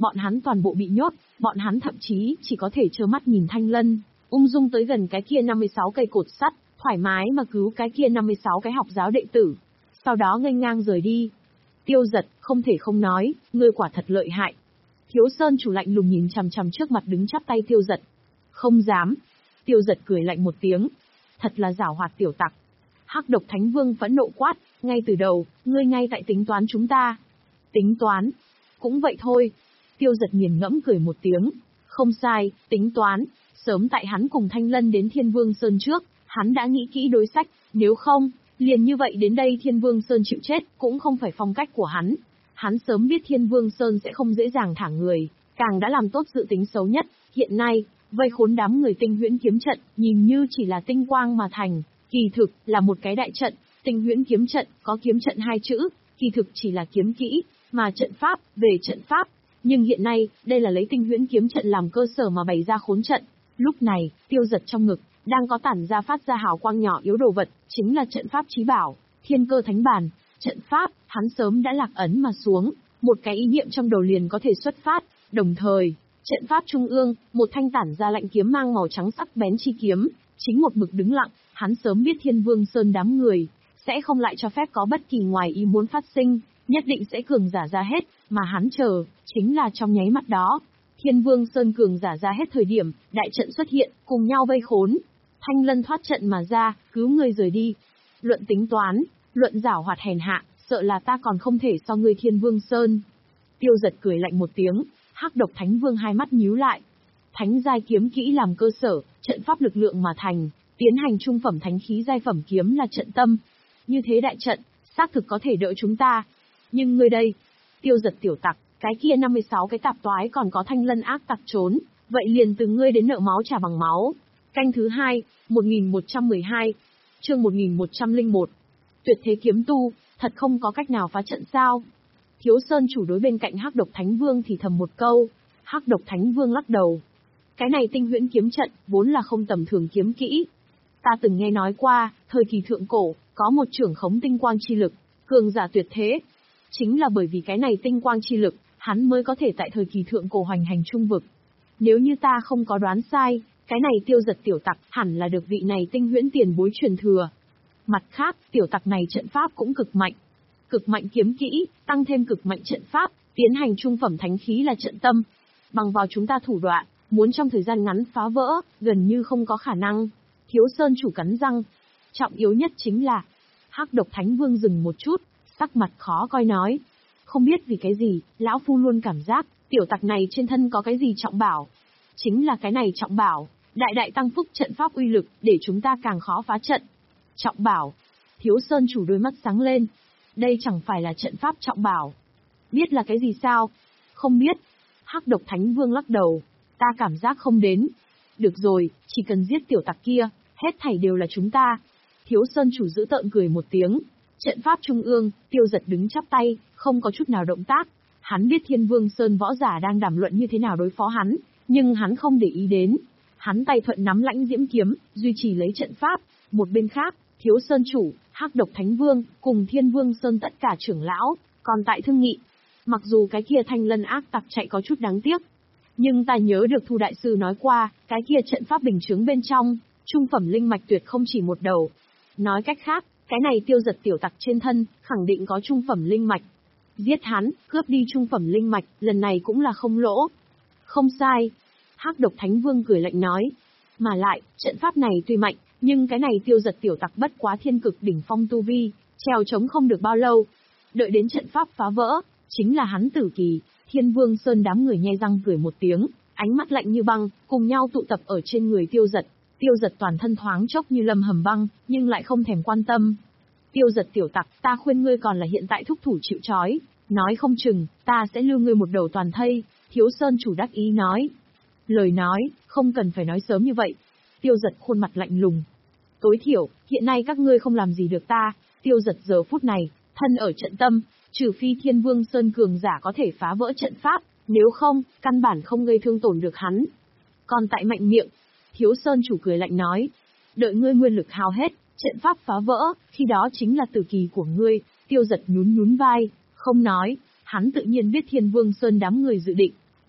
bọn hắn toàn bộ bị nhốt, bọn hắn thậm chí chỉ có thể trơ mắt nhìn Thanh Lân ung dung tới gần cái kia năm mươi sáu cây cột sắt, thoải mái mà cứu cái kia năm mươi sáu cái học giáo đệ tử, sau đó nghênh ngang rời đi. Tiêu Dật, không thể không nói, ngươi quả thật lợi hại. Thiếu Sơn chủ lạnh lùng nhìn chằm chằm trước mặt đứng chắp tay Tiêu Dật. Không dám. Tiêu Dật cười lạnh một tiếng. Thật là giảo hoạt tiểu tặc. Hắc Độc Thánh Vương phẫn nộ quát, ngay từ đầu, ngươi ngay tại tính toán chúng ta. Tính toán? Cũng vậy thôi. Tiêu Dật nghiền ngẫm cười một tiếng. Không sai, tính toán. Sớm tại hắn cùng Thanh Lân đến Thiên Vương Sơn trước, hắn đã nghĩ kỹ đối sách, nếu không, liền như vậy đến đây Thiên Vương Sơn chịu chết, cũng không phải phong cách của hắn. Hắn sớm biết Thiên Vương Sơn sẽ không dễ dàng thả người, càng đã làm tốt dự tính xấu nhất. Hiện nay, vây khốn đám người Tinh Huyễn kiếm trận, nhìn như chỉ là tinh quang mà thành, kỳ thực là một cái đại trận. Tinh Huyễn kiếm trận, có kiếm trận hai chữ, kỳ thực chỉ là kiếm kỹ, mà trận pháp, về trận pháp. Nhưng hiện nay, đây là lấy Tinh Huyễn kiếm trận làm cơ sở mà bày ra khốn trận. Lúc này, Tiêu Dật trong ngực, đang có tản ra phát ra hào quang nhỏ yếu đồ vật, chính là trận pháp chí bảo, Thiên Cơ Thánh Bàn. Trận pháp, hắn sớm đã lạc ấn mà xuống, một cái ý niệm trong đầu liền có thể xuất phát, đồng thời, trận pháp trung ương, một thanh tản ra lạnh kiếm mang màu trắng sắc bén chi kiếm, chính một mực đứng lặng, hắn sớm biết Thiên Vương Sơn đám người, sẽ không lại cho phép có bất kỳ ngoài ý muốn phát sinh, nhất định sẽ cường giả ra hết, mà hắn chờ, chính là trong nháy mắt đó. Thiên Vương Sơn cường giả ra hết thời điểm, đại trận xuất hiện, cùng nhau vây khốn. Thanh Lân thoát trận mà ra, cứu người rời đi. Luận tính toán, luận giảo hoạt hèn hạ, sợ là ta còn không thể so ngươi Thiên Vương Sơn. Tiêu Dật cười lạnh một tiếng, Hắc Độc Thánh Vương hai mắt nhíu lại. Thánh giai kiếm kỹ làm cơ sở, trận pháp lực lượng mà thành, tiến hành trung phẩm thánh khí giai phẩm kiếm là trận tâm. Như thế đại trận, xác thực có thể đỡ chúng ta. Nhưng ngươi đây, Tiêu Dật tiểu tặc, cái kia năm mươi sáu cái tạp toái còn có Thanh Lân ác tặc trốn, vậy liền từ ngươi đến nợ máu trả bằng máu. Canh thứ hai, một nghìn một trăm mười hai, chương một nghìn một trăm lẻ một. Tuyệt thế kiếm tu, thật không có cách nào phá trận sao? Thiếu Sơn chủ đối bên cạnh Hắc Độc Thánh Vương thì thầm một câu. Hắc Độc Thánh Vương lắc đầu. Cái này Tinh Huyễn kiếm trận, vốn là không tầm thường kiếm kỹ. Ta từng nghe nói qua, thời kỳ thượng cổ, có một trưởng khống tinh quang chi lực, cường giả tuyệt thế. Chính là bởi vì cái này tinh quang chi lực, hắn mới có thể tại thời kỳ thượng cổ hoành hành trung vực. Nếu như ta không có đoán sai, cái này Tiêu Dật tiểu tặc hẳn là được vị này Tinh Huyễn tiền bối truyền thừa. Mặt khác, tiểu tặc này trận pháp cũng cực mạnh. Cực mạnh kiếm kỹ, tăng thêm cực mạnh trận pháp, tiến hành trung phẩm thánh khí là trận tâm. Bằng vào chúng ta thủ đoạn, muốn trong thời gian ngắn phá vỡ, gần như không có khả năng. Thiếu Sơn chủ cắn răng. Trọng yếu nhất chính là, Hắc Độc Thánh Vương dừng một chút, sắc mặt khó coi nói. Không biết vì cái gì, lão phu luôn cảm giác, tiểu tặc này trên thân có cái gì trọng bảo. Chính là cái này trọng bảo, đại đại tăng phúc trận pháp uy lực, để chúng ta càng khó phá trận. Trọng bảo. Thiếu Sơn chủ đôi mắt sáng lên. Đây chẳng phải là trận pháp trọng bảo. Biết là cái gì sao? Không biết. Hắc Độc Thánh Vương lắc đầu. Ta cảm giác không đến. Được rồi, chỉ cần giết tiểu tặc kia, hết thảy đều là chúng ta. Thiếu Sơn chủ giữ tợn cười một tiếng. Trận pháp trung ương, Tiêu Dật đứng chắp tay, không có chút nào động tác. Hắn biết Thiên Vương Sơn võ giả đang đàm luận như thế nào đối phó hắn, nhưng hắn không để ý đến. Hắn tay thuận nắm lãnh diễm kiếm, duy trì lấy trận pháp. Một bên khác, Thiếu Sơn chủ, Hắc Độc Thánh Vương, cùng Thiên Vương Sơn tất cả trưởng lão, còn tại thương nghị. Mặc dù cái kia Thanh Lân ác tặc chạy có chút đáng tiếc, nhưng ta nhớ được Thu Đại Sư nói qua, cái kia trận pháp bình chướng bên trong, trung phẩm linh mạch tuyệt không chỉ một đầu. Nói cách khác, cái này Tiêu Dật tiểu tặc trên thân, khẳng định có trung phẩm linh mạch. Giết hắn, cướp đi trung phẩm linh mạch, lần này cũng là không lỗ. Không sai. Hắc Độc Thánh Vương cười lạnh nói. Mà lại, trận pháp này tuy mạnh, nhưng cái này Tiêu Dật tiểu tặc bất quá thiên cực đỉnh phong tu vi, trèo chống không được bao lâu. Đợi đến trận pháp phá vỡ, chính là hắn tử kỳ. Thiên Vương Sơn đám người nhe răng cười một tiếng, ánh mắt lạnh như băng, cùng nhau tụ tập ở trên người Tiêu Dật. Tiêu Dật toàn thân thoáng chốc như lâm hầm băng, nhưng lại không thèm quan tâm. Tiêu Dật tiểu tặc, ta khuyên ngươi còn là hiện tại thúc thủ chịu trói, nói không chừng, ta sẽ lưu ngươi một đầu toàn thây. Thiếu Sơn chủ đắc ý nói. Lời nói, không cần phải nói sớm như vậy. Tiêu Dật khuôn mặt lạnh lùng. Tối thiểu, hiện nay các ngươi không làm gì được ta. Tiêu Dật giờ phút này, thân ở trận tâm, trừ phi Thiên Vương Sơn cường giả có thể phá vỡ trận pháp, nếu không, căn bản không gây thương tổn được hắn. Còn tại mạnh miệng, Thiếu Sơn chủ cười lạnh nói, đợi ngươi nguyên lực hao hết, trận pháp phá vỡ, khi đó chính là tử kỳ của ngươi. Tiêu Dật nhún nhún vai, không nói, hắn tự nhiên biết Thiên Vương Sơn đám người dự định,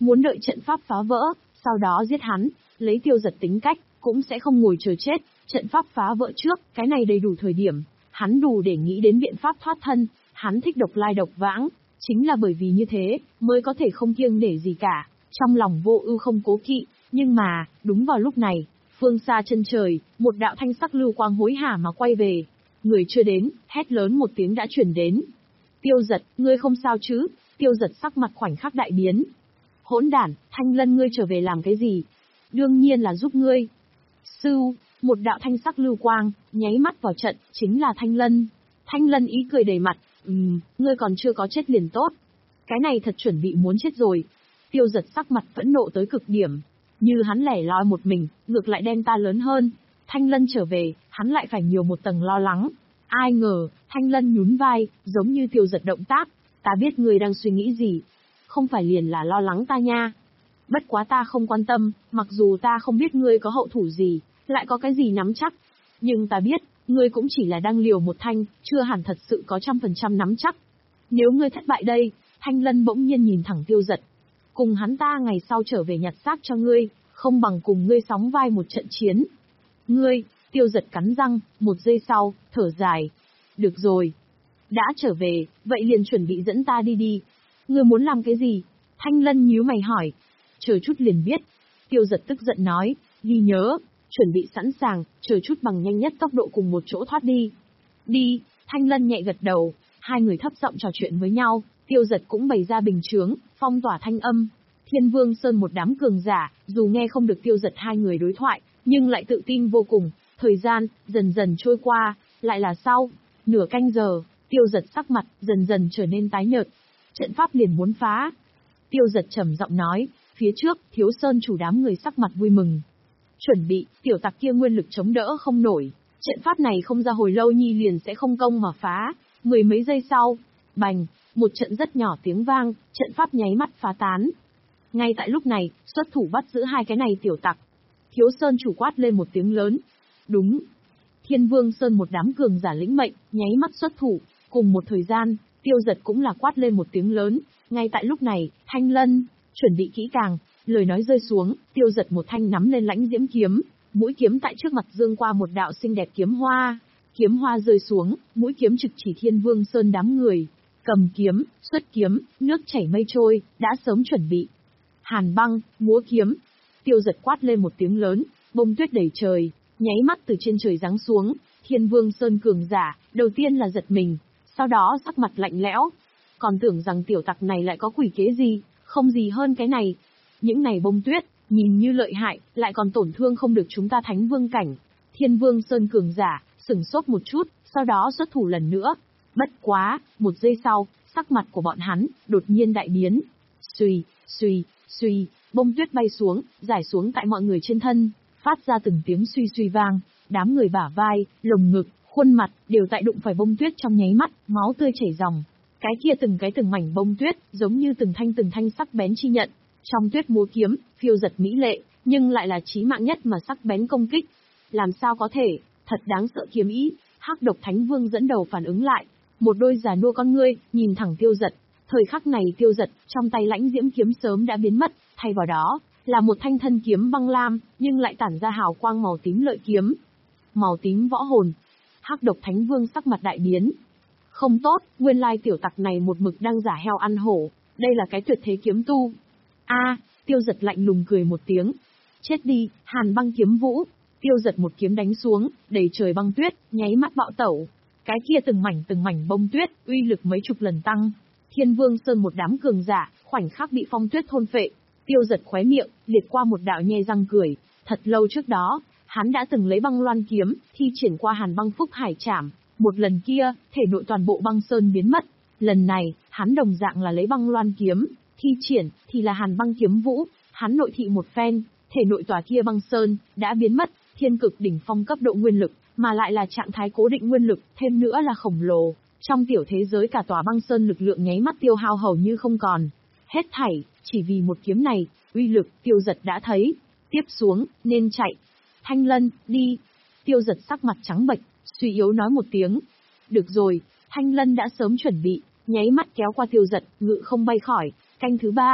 muốn đợi trận pháp phá vỡ, sau đó giết hắn, lấy Tiêu Giật tính cách, cũng sẽ không ngồi chờ chết, trận pháp phá vỡ trước, cái này đầy đủ thời điểm, hắn đủ để nghĩ đến biện pháp thoát thân, hắn thích độc lai độc vãng, chính là bởi vì như thế, mới có thể không kiêng nể gì cả, trong lòng vô ưu không cố kỵ, nhưng mà, đúng vào lúc này, phương xa chân trời, một đạo thanh sắc lưu quang hối hả mà quay về, người chưa đến, hét lớn một tiếng đã chuyển đến. Tiêu Giật, ngươi không sao chứ? Tiêu Giật sắc mặt khoảnh khắc đại biến. Hỗn đản, Thanh Lân ngươi trở về làm cái gì? Đương nhiên là giúp ngươi. Sưu, một đạo thanh sắc lưu quang, nháy mắt vào trận, chính là Thanh Lân. Thanh Lân ý cười đầy mặt, ừm, ngươi còn chưa có chết liền tốt. Cái này thật chuẩn bị muốn chết rồi. Tiêu Giật sắc mặt phẫn nộ tới cực điểm. Như hắn lẻ loi một mình, ngược lại đem ta lớn hơn. Thanh Lân trở về, hắn lại phải nhiều một tầng lo lắng. Ai ngờ, Thanh Lân nhún vai, giống như Tiêu Giật động tác. Ta biết ngươi đang suy nghĩ gì. Không phải liền là lo lắng ta nha. Bất quá ta không quan tâm, mặc dù ta không biết ngươi có hậu thủ gì, lại có cái gì nắm chắc. Nhưng ta biết, ngươi cũng chỉ là đang liều một thanh, chưa hẳn thật sự có trăm phần trăm nắm chắc. Nếu ngươi thất bại đây, Thanh Lân bỗng nhiên nhìn thẳng Tiêu Giật. Cùng hắn ta ngày sau trở về nhặt xác cho ngươi, không bằng cùng ngươi sóng vai một trận chiến. Ngươi, Tiêu Giật cắn răng, một giây sau, thở dài. Được rồi. Đã trở về, vậy liền chuẩn bị dẫn ta đi đi. Ngươi muốn làm cái gì? Thanh Lân nhíu mày hỏi. Chờ chút liền biết. Tiêu Giật tức giận nói, ghi nhớ, chuẩn bị sẵn sàng, chờ chút bằng nhanh nhất tốc độ cùng một chỗ thoát đi. Đi, Thanh Lân nhẹ gật đầu, hai người thấp giọng trò chuyện với nhau, Tiêu Giật cũng bày ra bình chướng, phong tỏa thanh âm. Thiên Vương Sơn một đám cường giả, dù nghe không được Tiêu Giật hai người đối thoại, nhưng lại tự tin vô cùng. Thời gian, dần dần trôi qua, lại là sau, nửa canh giờ, Tiêu Giật sắc mặt, dần dần trở nên tái nhợt. Trận pháp liền muốn phá. Tiêu Giật trầm giọng nói, phía trước, Thiếu Sơn chủ đám người sắc mặt vui mừng. Chuẩn bị, tiểu tặc kia nguyên lực chống đỡ không nổi. Trận pháp này không ra hồi lâu nhi liền sẽ không công mà phá. Mười mấy giây sau, bành, một trận rất nhỏ tiếng vang, trận pháp nháy mắt phá tán. Ngay tại lúc này, xuất thủ bắt giữ hai cái này tiểu tặc. Thiếu Sơn chủ quát lên một tiếng lớn. Đúng. Thiên Vương Sơn một đám cường giả lĩnh mệnh, nháy mắt xuất thủ. Cùng một thời gian, Tiêu Giật cũng là quát lên một tiếng lớn. Ngay tại lúc này, Thanh Lân, chuẩn bị kỹ càng. Lời nói rơi xuống, Tiêu Giật một thanh nắm lên lãnh diễm kiếm. Mũi kiếm tại trước mặt dương qua một đạo xinh đẹp kiếm hoa. Kiếm hoa rơi xuống, mũi kiếm trực chỉ Thiên Vương Sơn đám người. Cầm kiếm, xuất kiếm, nước chảy mây trôi, đã sớm chuẩn bị. Hàn băng, múa kiếm. Tiêu Giật quát lên một tiếng lớn, bông tuyết đầy trời, nháy mắt từ trên trời giáng xuống. Thiên Vương Sơn cường giả, đầu tiên là giật mình, sau đó sắc mặt lạnh lẽo. Còn tưởng rằng tiểu tặc này lại có quỷ kế gì, không gì hơn cái này. Những này bông tuyết, nhìn như lợi hại, lại còn tổn thương không được chúng ta Thánh Vương cảnh. Thiên Vương Sơn cường giả, sửng sốt một chút, sau đó xuất thủ lần nữa. Bất quá, một giây sau, sắc mặt của bọn hắn, đột nhiên đại biến. Xuy, xuy, xuy, bông tuyết bay xuống, rải xuống tại mọi người trên thân, phát ra từng tiếng suy suy vang, đám người bả vai, lồng ngực, khuôn mặt, đều tại đụng phải bông tuyết trong nháy mắt, máu tươi chảy ròng. Cái kia từng cái từng mảnh bông tuyết, giống như từng thanh từng thanh sắc bén chi nhận. Trong tuyết múa kiếm, phiêu giật mỹ lệ, nhưng lại là chí mạng nhất mà sắc bén công kích. Làm sao có thể, thật đáng sợ kiếm ý, Hắc Độc Thánh Vương dẫn đầu phản ứng lại. Một đôi già nua con ngươi, nhìn thẳng Tiêu Giật. Thời khắc này Tiêu Giật, trong tay lãnh diễm kiếm sớm đã biến mất, thay vào đó, là một thanh thân kiếm băng lam, nhưng lại tản ra hào quang màu tím lợi kiếm. Màu tím võ hồn. Hắc Độc Thánh Vương sắc mặt đại biến. Không tốt, nguyên lai tiểu tặc này một mực đang giả heo ăn hổ, đây là cái tuyệt thế kiếm tu. A, Tiêu Giật lạnh lùng cười một tiếng. Chết đi, Hàn Băng Kiếm Vũ. Tiêu Giật một kiếm đánh xuống, đầy trời băng tuyết, nháy mắt bạo tẩu. Cái kia từng mảnh từng mảnh bông tuyết, uy lực mấy chục lần tăng. Thiên Vương Sơn một đám cường giả, khoảnh khắc bị phong tuyết thôn phệ. Tiêu Giật khóe miệng, liệt qua một đạo nhe răng cười. Thật lâu trước đó, hắn đã từng lấy băng loan kiếm, thi triển qua Hàn Băng Phúc Hải Trảm. Một lần kia, thể nội toàn bộ băng sơn biến mất. Lần này, hắn đồng dạng là lấy băng loan kiếm, thi triển, thì là Hàn Băng Kiếm Vũ. Hắn nội thị một phen, thể nội tòa kia băng sơn, đã biến mất, thiên cực đỉnh phong cấp độ nguyên lực, mà lại là trạng thái cố định nguyên lực, thêm nữa là khổng lồ. Trong tiểu thế giới cả tòa băng sơn lực lượng nháy mắt tiêu hao hầu như không còn. Hết thảy, chỉ vì một kiếm này, uy lực, Tiêu Giật đã thấy. Tiếp xuống, nên chạy. Thanh Lân, đi. Tiêu Giật sắc mặt trắng bệch, suy yếu nói một tiếng. Được rồi, Thanh Lân đã sớm chuẩn bị, nháy mắt kéo qua Tiêu Giật, ngự không bay khỏi. Canh thứ ba.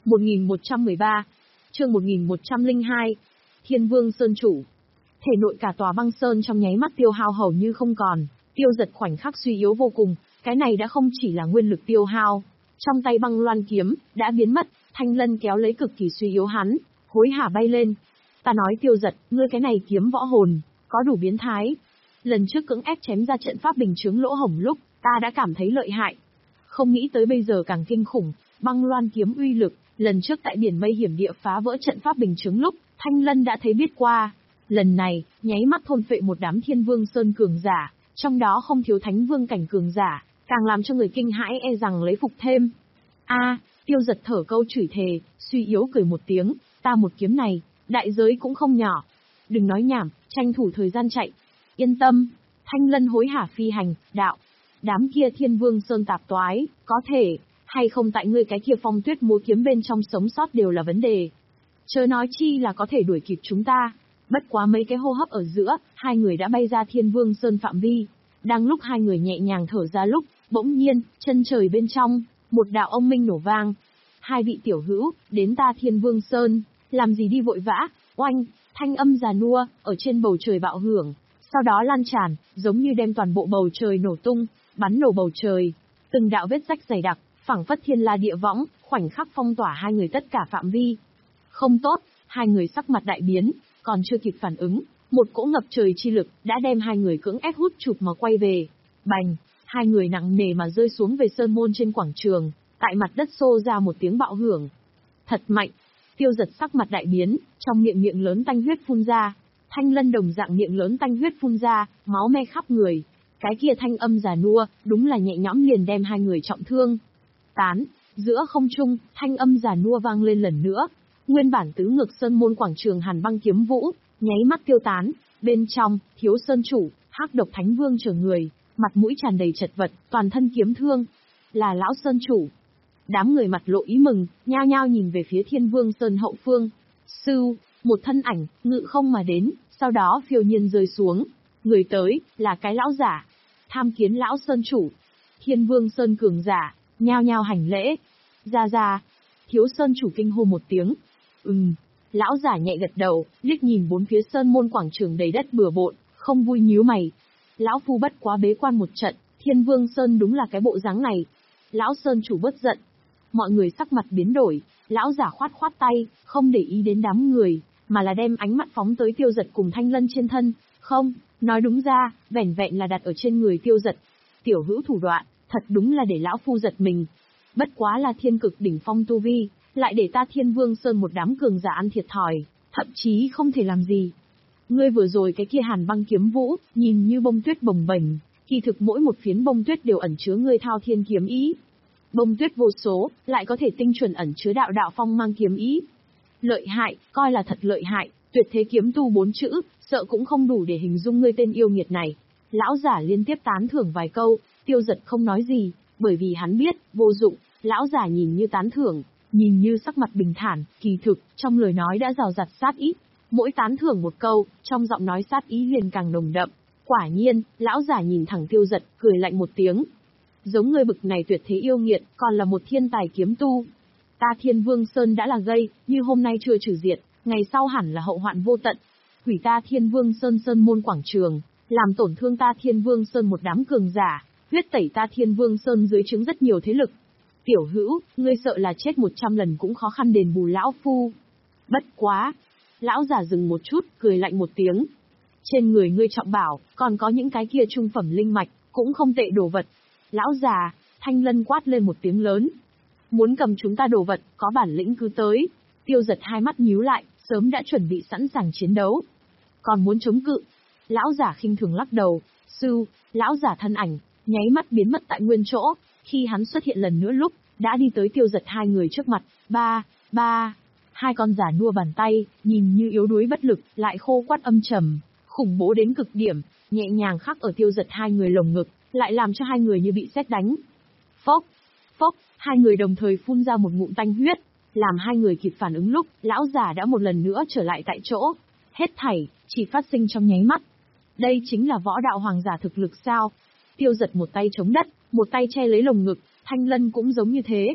một nghìn một trăm mười ba, chương một nghìn một trăm lẻ hai, Thiên Vương Sơn Chủ. Thể nội cả tòa băng sơn trong nháy mắt tiêu hao hầu như không còn, Tiêu Giật khoảnh khắc suy yếu vô cùng, cái này đã không chỉ là nguyên lực tiêu hao. Trong tay băng loan kiếm, đã biến mất, Thanh Lân kéo lấy cực kỳ suy yếu hắn, hối hả bay lên. Ta nói Tiêu Giật, ngươi cái này kiếm võ hồn, có đủ biến thái. Lần trước cưỡng ép chém ra trận pháp bình chướng lỗ hổng lúc, ta đã cảm thấy lợi hại. Không nghĩ tới bây giờ càng kinh khủng, băng loan kiếm uy lực, lần trước tại biển mây hiểm địa phá vỡ trận pháp bình chướng lúc, Thanh Lân đã thấy biết qua. Lần này, nháy mắt thôn phệ một đám Thiên Vương Sơn cường giả, trong đó không thiếu Thánh Vương cảnh cường giả, càng làm cho người kinh hãi e rằng lấy phục thêm. A, Tiêu Giật thở câu chửi thề, suy yếu cười một tiếng, ta một kiếm này, đại giới cũng không nhỏ. Đừng nói nhảm, tranh thủ thời gian chạy. Yên tâm. Thanh Lân hối hả phi hành, đạo. Đám kia Thiên Vương Sơn tạp toái, có thể, hay không tại ngươi cái kia Phong Tuyết múa kiếm bên trong sống sót đều là vấn đề. Chớ nói chi là có thể đuổi kịp chúng ta. Bất quá mấy cái hô hấp ở giữa, hai người đã bay ra Thiên Vương Sơn phạm vi. Đang lúc hai người nhẹ nhàng thở ra lúc, bỗng nhiên, chân trời bên trong, một đạo ông minh nổ vang. Hai vị tiểu hữu, đến ta Thiên Vương Sơn, làm gì đi vội vã, oanh, thanh âm già nua, ở trên bầu trời bạo hưởng, sau đó lan tràn, giống như đem toàn bộ bầu trời nổ tung, bắn nổ bầu trời. Từng đạo vết rách dày đặc, phảng phất thiên la địa võng, khoảnh khắc phong tỏa hai người tất cả phạm vi. Không tốt, hai người sắc mặt đại biến, còn chưa kịp phản ứng, một cỗ ngập trời chi lực đã đem hai người cưỡng ép hút chụp mà quay về. Bành, hai người nặng nề mà rơi xuống về sơn môn trên quảng trường, tại mặt đất xô ra một tiếng bạo hưởng. Thật mạnh. Tiêu Giật sắc mặt đại biến, trong miệng miệng lớn tanh huyết phun ra. Thanh Lân đồng dạng miệng lớn tanh huyết phun ra, máu me khắp người. Cái kia thanh âm già nua, đúng là nhẹ nhõm liền đem hai người trọng thương. Tán, giữa không trung, thanh âm già nua vang lên lần nữa. Nguyên bản tứ ngược sơn môn quảng trường Hàn Băng Kiếm Vũ, nháy mắt tiêu tán. Bên trong, Thiếu Sơn Chủ, Hắc Độc Thánh Vương chở người, mặt mũi tràn đầy chật vật, toàn thân kiếm thương. Là lão Sơn Chủ. Đám người mặt lộ ý mừng, nhao nhao nhìn về phía Thiên Vương Sơn hậu phương. Sưu, một thân ảnh, ngự không mà đến, sau đó phiêu nhiên rơi xuống. Người tới, là cái lão giả. Tham kiến lão Sơn Chủ. Thiên Vương Sơn cường giả, nhao nhao hành lễ. Ra ra. Thiếu Sơn Chủ kinh hô một tiếng. Ừm. Lão giả nhẹ gật đầu, liếc nhìn bốn phía sơn môn quảng trường đầy đất bừa bộn, không vui nhíu mày. Lão phu bất quá bế quan một trận, Thiên Vương Sơn đúng là cái bộ dáng này. Lão Sơn Chủ bớt giận. Mọi người sắc mặt biến đổi, lão giả khoát khoát tay, không để ý đến đám người, mà là đem ánh mắt phóng tới Tiêu Giật cùng Thanh Lân trên thân. Không, nói đúng ra, vẻn vẹn là đặt ở trên người Tiêu Giật. Tiểu hữu thủ đoạn, thật đúng là để lão phu giật mình. Bất quá là thiên cực đỉnh phong tu vi, lại để ta Thiên Vương Sơn một đám cường giả ăn thiệt thòi, thậm chí không thể làm gì. Ngươi vừa rồi cái kia Hàn Băng Kiếm Vũ, nhìn như bông tuyết bồng bềnh, kỳ thực mỗi một phiến bông tuyết đều ẩn chứa ngươi thao thiên kiếm ý. Bông tuyết vô số, lại có thể tinh chuẩn ẩn chứa đạo đạo phong mang kiếm ý. Lợi hại, coi là thật lợi hại, tuyệt thế kiếm tu bốn chữ, sợ cũng không đủ để hình dung ngươi tên yêu nghiệt này. Lão giả liên tiếp tán thưởng vài câu, Tiêu Giật không nói gì, bởi vì hắn biết, vô dụng, lão giả nhìn như tán thưởng, nhìn như sắc mặt bình thản, kỳ thực, trong lời nói đã rào rạt sát ý. Mỗi tán thưởng một câu, trong giọng nói sát ý liền càng nồng đậm. Quả nhiên, lão giả nhìn thẳng Tiêu Giật, cười lạnh một tiếng. Giống ngươi bực này tuyệt thế yêu nghiệt, còn là một thiên tài kiếm tu. Ta Thiên Vương Sơn đã là gây, như hôm nay chưa trừ diệt, ngày sau hẳn là hậu hoạn vô tận. Hủy ta Thiên Vương Sơn sơn môn quảng trường, làm tổn thương ta Thiên Vương Sơn một đám cường giả, huyết tẩy ta Thiên Vương Sơn dưới trướng rất nhiều thế lực. Tiểu hữu, ngươi sợ là chết một trăm lần cũng khó khăn đền bù lão phu. Bất quá. Lão giả dừng một chút, cười lạnh một tiếng. Trên người ngươi trọng bảo, còn có những cái kia trung phẩm linh mạch, cũng không tệ đồ vật. Lão già, Thanh Lân quát lên một tiếng lớn. Muốn cầm chúng ta đồ vật, có bản lĩnh cứ tới. Tiêu Giật hai mắt nhíu lại, sớm đã chuẩn bị sẵn sàng chiến đấu. Còn muốn chống cự? Lão giả khinh thường lắc đầu. Sư, lão giả thân ảnh, nháy mắt biến mất tại nguyên chỗ. Khi hắn xuất hiện lần nữa lúc, đã đi tới Tiêu Giật hai người trước mặt. Ba, ba. Hai con giả nua bàn tay, nhìn như yếu đuối bất lực, lại khô quắt âm trầm, khủng bố đến cực điểm, nhẹ nhàng khắc ở Tiêu Giật hai người lồng ngực, lại làm cho hai người như bị sét đánh. Phốc, phốc, hai người đồng thời phun ra một ngụm tanh huyết, làm hai người kịp phản ứng lúc, lão giả đã một lần nữa trở lại tại chỗ. Hết thảy, chỉ phát sinh trong nháy mắt. Đây chính là võ đạo hoàng giả thực lực sao? Tiêu Giật một tay chống đất, một tay che lấy lồng ngực, Thanh Lân cũng giống như thế.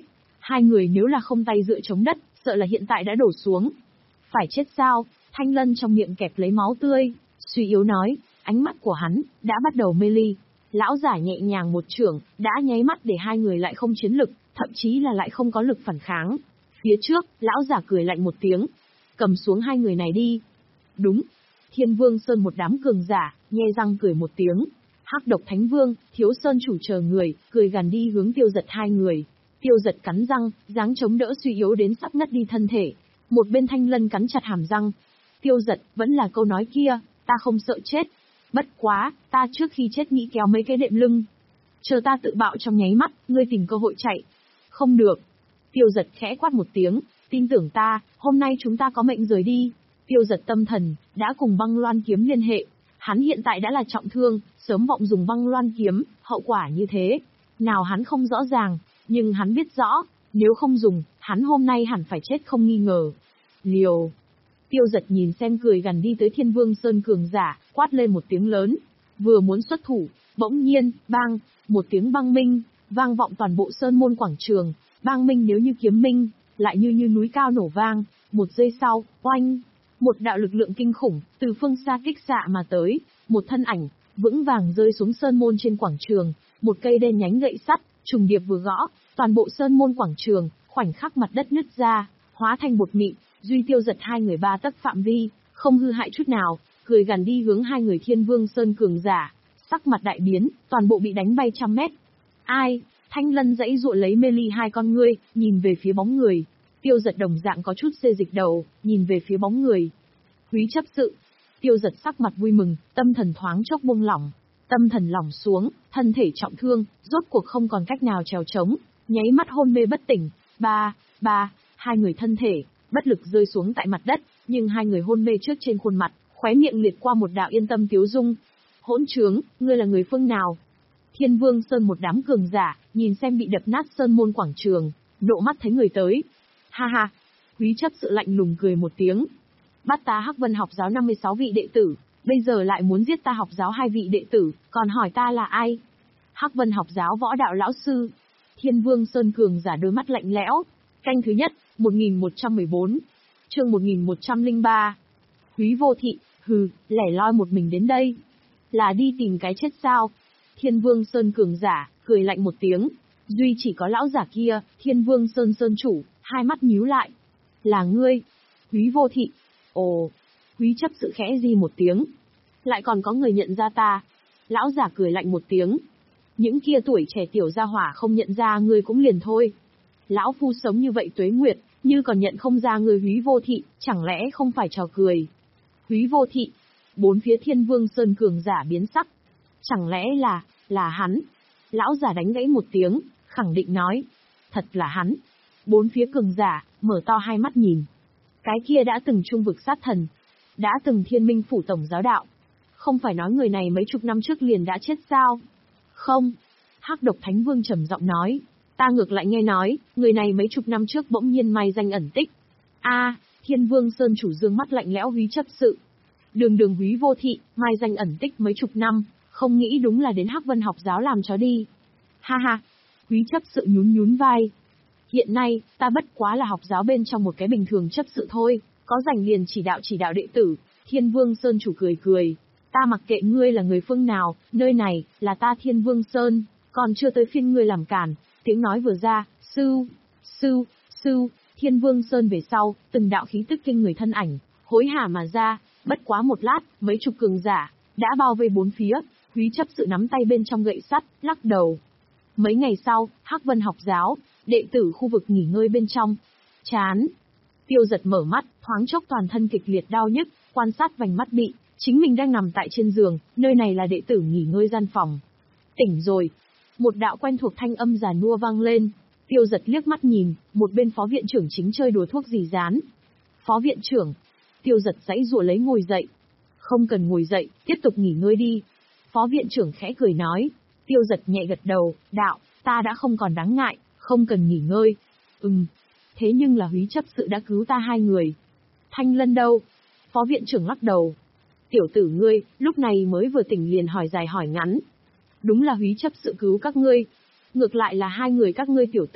Hai người nếu là không tay dựa chống đất, sợ là hiện tại đã đổ xuống. Phải chết sao? Thanh Lân trong miệng kẹp lấy máu tươi, suy yếu nói, ánh mắt của hắn đã bắt đầu mê ly. Lão giả nhẹ nhàng một chưởng, đã nháy mắt để hai người lại không chiến lực, thậm chí là lại không có lực phản kháng. Phía trước, lão giả cười lạnh một tiếng, cầm xuống hai người này đi. Đúng. Thiên Vương Sơn một đám cường giả, nhe răng cười một tiếng. Hắc Độc Thánh Vương, Thiếu Sơn chủ chờ người, cười gằn đi hướng Tiêu Giật hai người. Tiêu Giật cắn răng, dáng chống đỡ suy yếu đến sắp ngất đi thân thể. Một bên Thanh Lân cắn chặt hàm răng. Tiêu Giật, vẫn là câu nói kia, ta không sợ chết. Bất quá, ta trước khi chết nghĩ kéo mấy cái đệm lưng. Chờ ta tự bạo trong nháy mắt, ngươi tìm cơ hội chạy. Không được. Tiêu Giật khẽ quát một tiếng, tin tưởng ta, hôm nay chúng ta có mệnh rời đi. Tiêu Giật tâm thần, đã cùng băng loan kiếm liên hệ. Hắn hiện tại đã là trọng thương, sớm vọng dùng băng loan kiếm, hậu quả như thế. Nào hắn không rõ ràng, nhưng hắn biết rõ, nếu không dùng, hắn hôm nay hẳn phải chết không nghi ngờ. Liều. Tiêu Giật nhìn xem cười gần đi tới Thiên Vương Sơn cường giả, quát lên một tiếng lớn. Vừa muốn xuất thủ, bỗng nhiên, bang, một tiếng băng minh, vang vọng toàn bộ sơn môn quảng trường. Bang minh nếu như kiếm minh, lại như như núi cao nổ vang. Một giây sau, oanh, một đạo lực lượng kinh khủng, từ phương xa kích xạ mà tới. Một thân ảnh, vững vàng rơi xuống sơn môn trên quảng trường. Một cây đen nhánh gậy sắt, trùng điệp vừa gõ, toàn bộ sơn môn quảng trường, khoảnh khắc mặt đất nứt ra, hóa thành bột mịn. Duy Tiêu Giật hai người ba tấc phạm vi, không hư hại chút nào, cười gần đi hướng hai người Thiên Vương Sơn cường giả, sắc mặt đại biến, toàn bộ bị đánh bay trăm mét. Ai? Thanh Lân dãy dụa lấy mê ly hai con ngươi, nhìn về phía bóng người. Tiêu Giật đồng dạng có chút xê dịch đầu, nhìn về phía bóng người. Húy chấp sự. Tiêu Giật sắc mặt vui mừng, tâm thần thoáng chốc buông lỏng. Tâm thần lỏng xuống, thân thể trọng thương, rốt cuộc không còn cách nào trèo trống, nháy mắt hôn mê bất tỉnh. Ba, ba, hai người thân thể bất lực rơi xuống tại mặt đất, nhưng hai người hôn mê trước trên khuôn mặt, khóe miệng liệt qua một đạo yên tâm tiếu dung. Hỗn trướng, ngươi là người phương nào? Thiên Vương Sơn một đám cường giả, nhìn xem bị đập nát sơn môn quảng trường, độ mắt thấy người tới. Ha ha, Húy chấp sự lạnh lùng cười một tiếng. Bắt ta Hắc Vân học giáo năm mươi sáu vị đệ tử, bây giờ lại muốn giết ta học giáo hai vị đệ tử, còn hỏi ta là ai? Hắc Vân học giáo võ đạo lão sư. Thiên Vương Sơn cường giả đôi mắt lạnh lẽo. Canh thứ nhất, một nghìn một trăm mười bốn. Chương một nghìn một trăm lẻ ba. Húy Vô Thị, hừ, lẻ loi một mình đến đây. Là đi tìm cái chết sao? Thiên Vương Sơn cường giả, cười lạnh một tiếng. Duy chỉ có lão giả kia, Thiên Vương Sơn Sơn chủ, hai mắt nhíu lại. Là ngươi. Húy Vô Thị. Ồ. Húy chấp sự khẽ di một tiếng. Lại còn có người nhận ra ta. Lão giả cười lạnh một tiếng. Những kia tuổi trẻ tiểu gia hỏa không nhận ra ngươi cũng liền thôi. Lão phu sống như vậy tuế nguyệt, như còn nhận không ra người Húy Vô Thị, chẳng lẽ không phải trò cười. Húy Vô Thị. Bốn phía Thiên Vương Sơn cường giả biến sắc. Chẳng lẽ là, là hắn? Lão giả đánh gãy một tiếng, khẳng định nói. Thật là hắn. Bốn phía cường giả, mở to hai mắt nhìn. Cái kia đã từng trung vực sát thần. Đã từng Thiên Minh phủ tổng giáo đạo. Không phải nói người này mấy chục năm trước liền đã chết sao? Không. Hắc Độc Thánh Vương trầm giọng nói. Ta ngược lại nghe nói, người này mấy chục năm trước bỗng nhiên mai danh ẩn tích. A, Thiên Vương Sơn chủ dương mắt lạnh lẽo Húy chấp sự. Đường đường Húy Vô Thị, mai danh ẩn tích mấy chục năm, không nghĩ đúng là đến Hắc Vân học giáo làm chó đi. Ha ha, Húy chấp sự nhún nhún vai. Hiện nay, ta bất quá là học giáo bên trong một cái bình thường chấp sự thôi, có rảnh liền chỉ đạo chỉ đạo đệ tử. Thiên Vương Sơn chủ cười cười. Ta mặc kệ ngươi là người phương nào, nơi này, là ta Thiên Vương Sơn, còn chưa tới phiên ngươi làm cản. Tiếng nói vừa ra, sư, sư, sư, Thiên Vương Sơn về sau, từng đạo khí tức kinh người thân ảnh, hối hả mà ra, bất quá một lát, mấy chục cường giả, đã bao vây bốn phía. Húy chấp sự nắm tay bên trong gậy sắt, lắc đầu. Mấy ngày sau, Hắc Vân học giáo, đệ tử khu vực nghỉ ngơi bên trong. Chán. Tiêu Giật mở mắt, thoáng chốc toàn thân kịch liệt đau nhức, quan sát vành mắt bị, chính mình đang nằm tại trên giường, nơi này là đệ tử nghỉ ngơi gian phòng. Tỉnh rồi. Một đạo quen thuộc thanh âm già nua vang lên. Tiêu Giật liếc mắt nhìn, một bên phó viện trưởng chính chơi đùa thuốc dì dán. Phó viện trưởng. Tiêu Giật giãy giụa lấy ngồi dậy. Không cần ngồi dậy, tiếp tục nghỉ ngơi đi. Phó viện trưởng khẽ cười nói. Tiêu Giật nhẹ gật đầu, đạo, ta đã không còn đáng ngại, không cần nghỉ ngơi. Ừm. Thế nhưng là Húy chấp sự đã cứu ta hai người. Thanh Lân đâu? Phó viện trưởng lắc đầu. Tiểu tử ngươi, lúc này mới vừa tỉnh liền hỏi dài hỏi ngắn. Đúng là Húy chấp sự cứu các ngươi. Ngược lại là hai người các ngươi tiểu tử,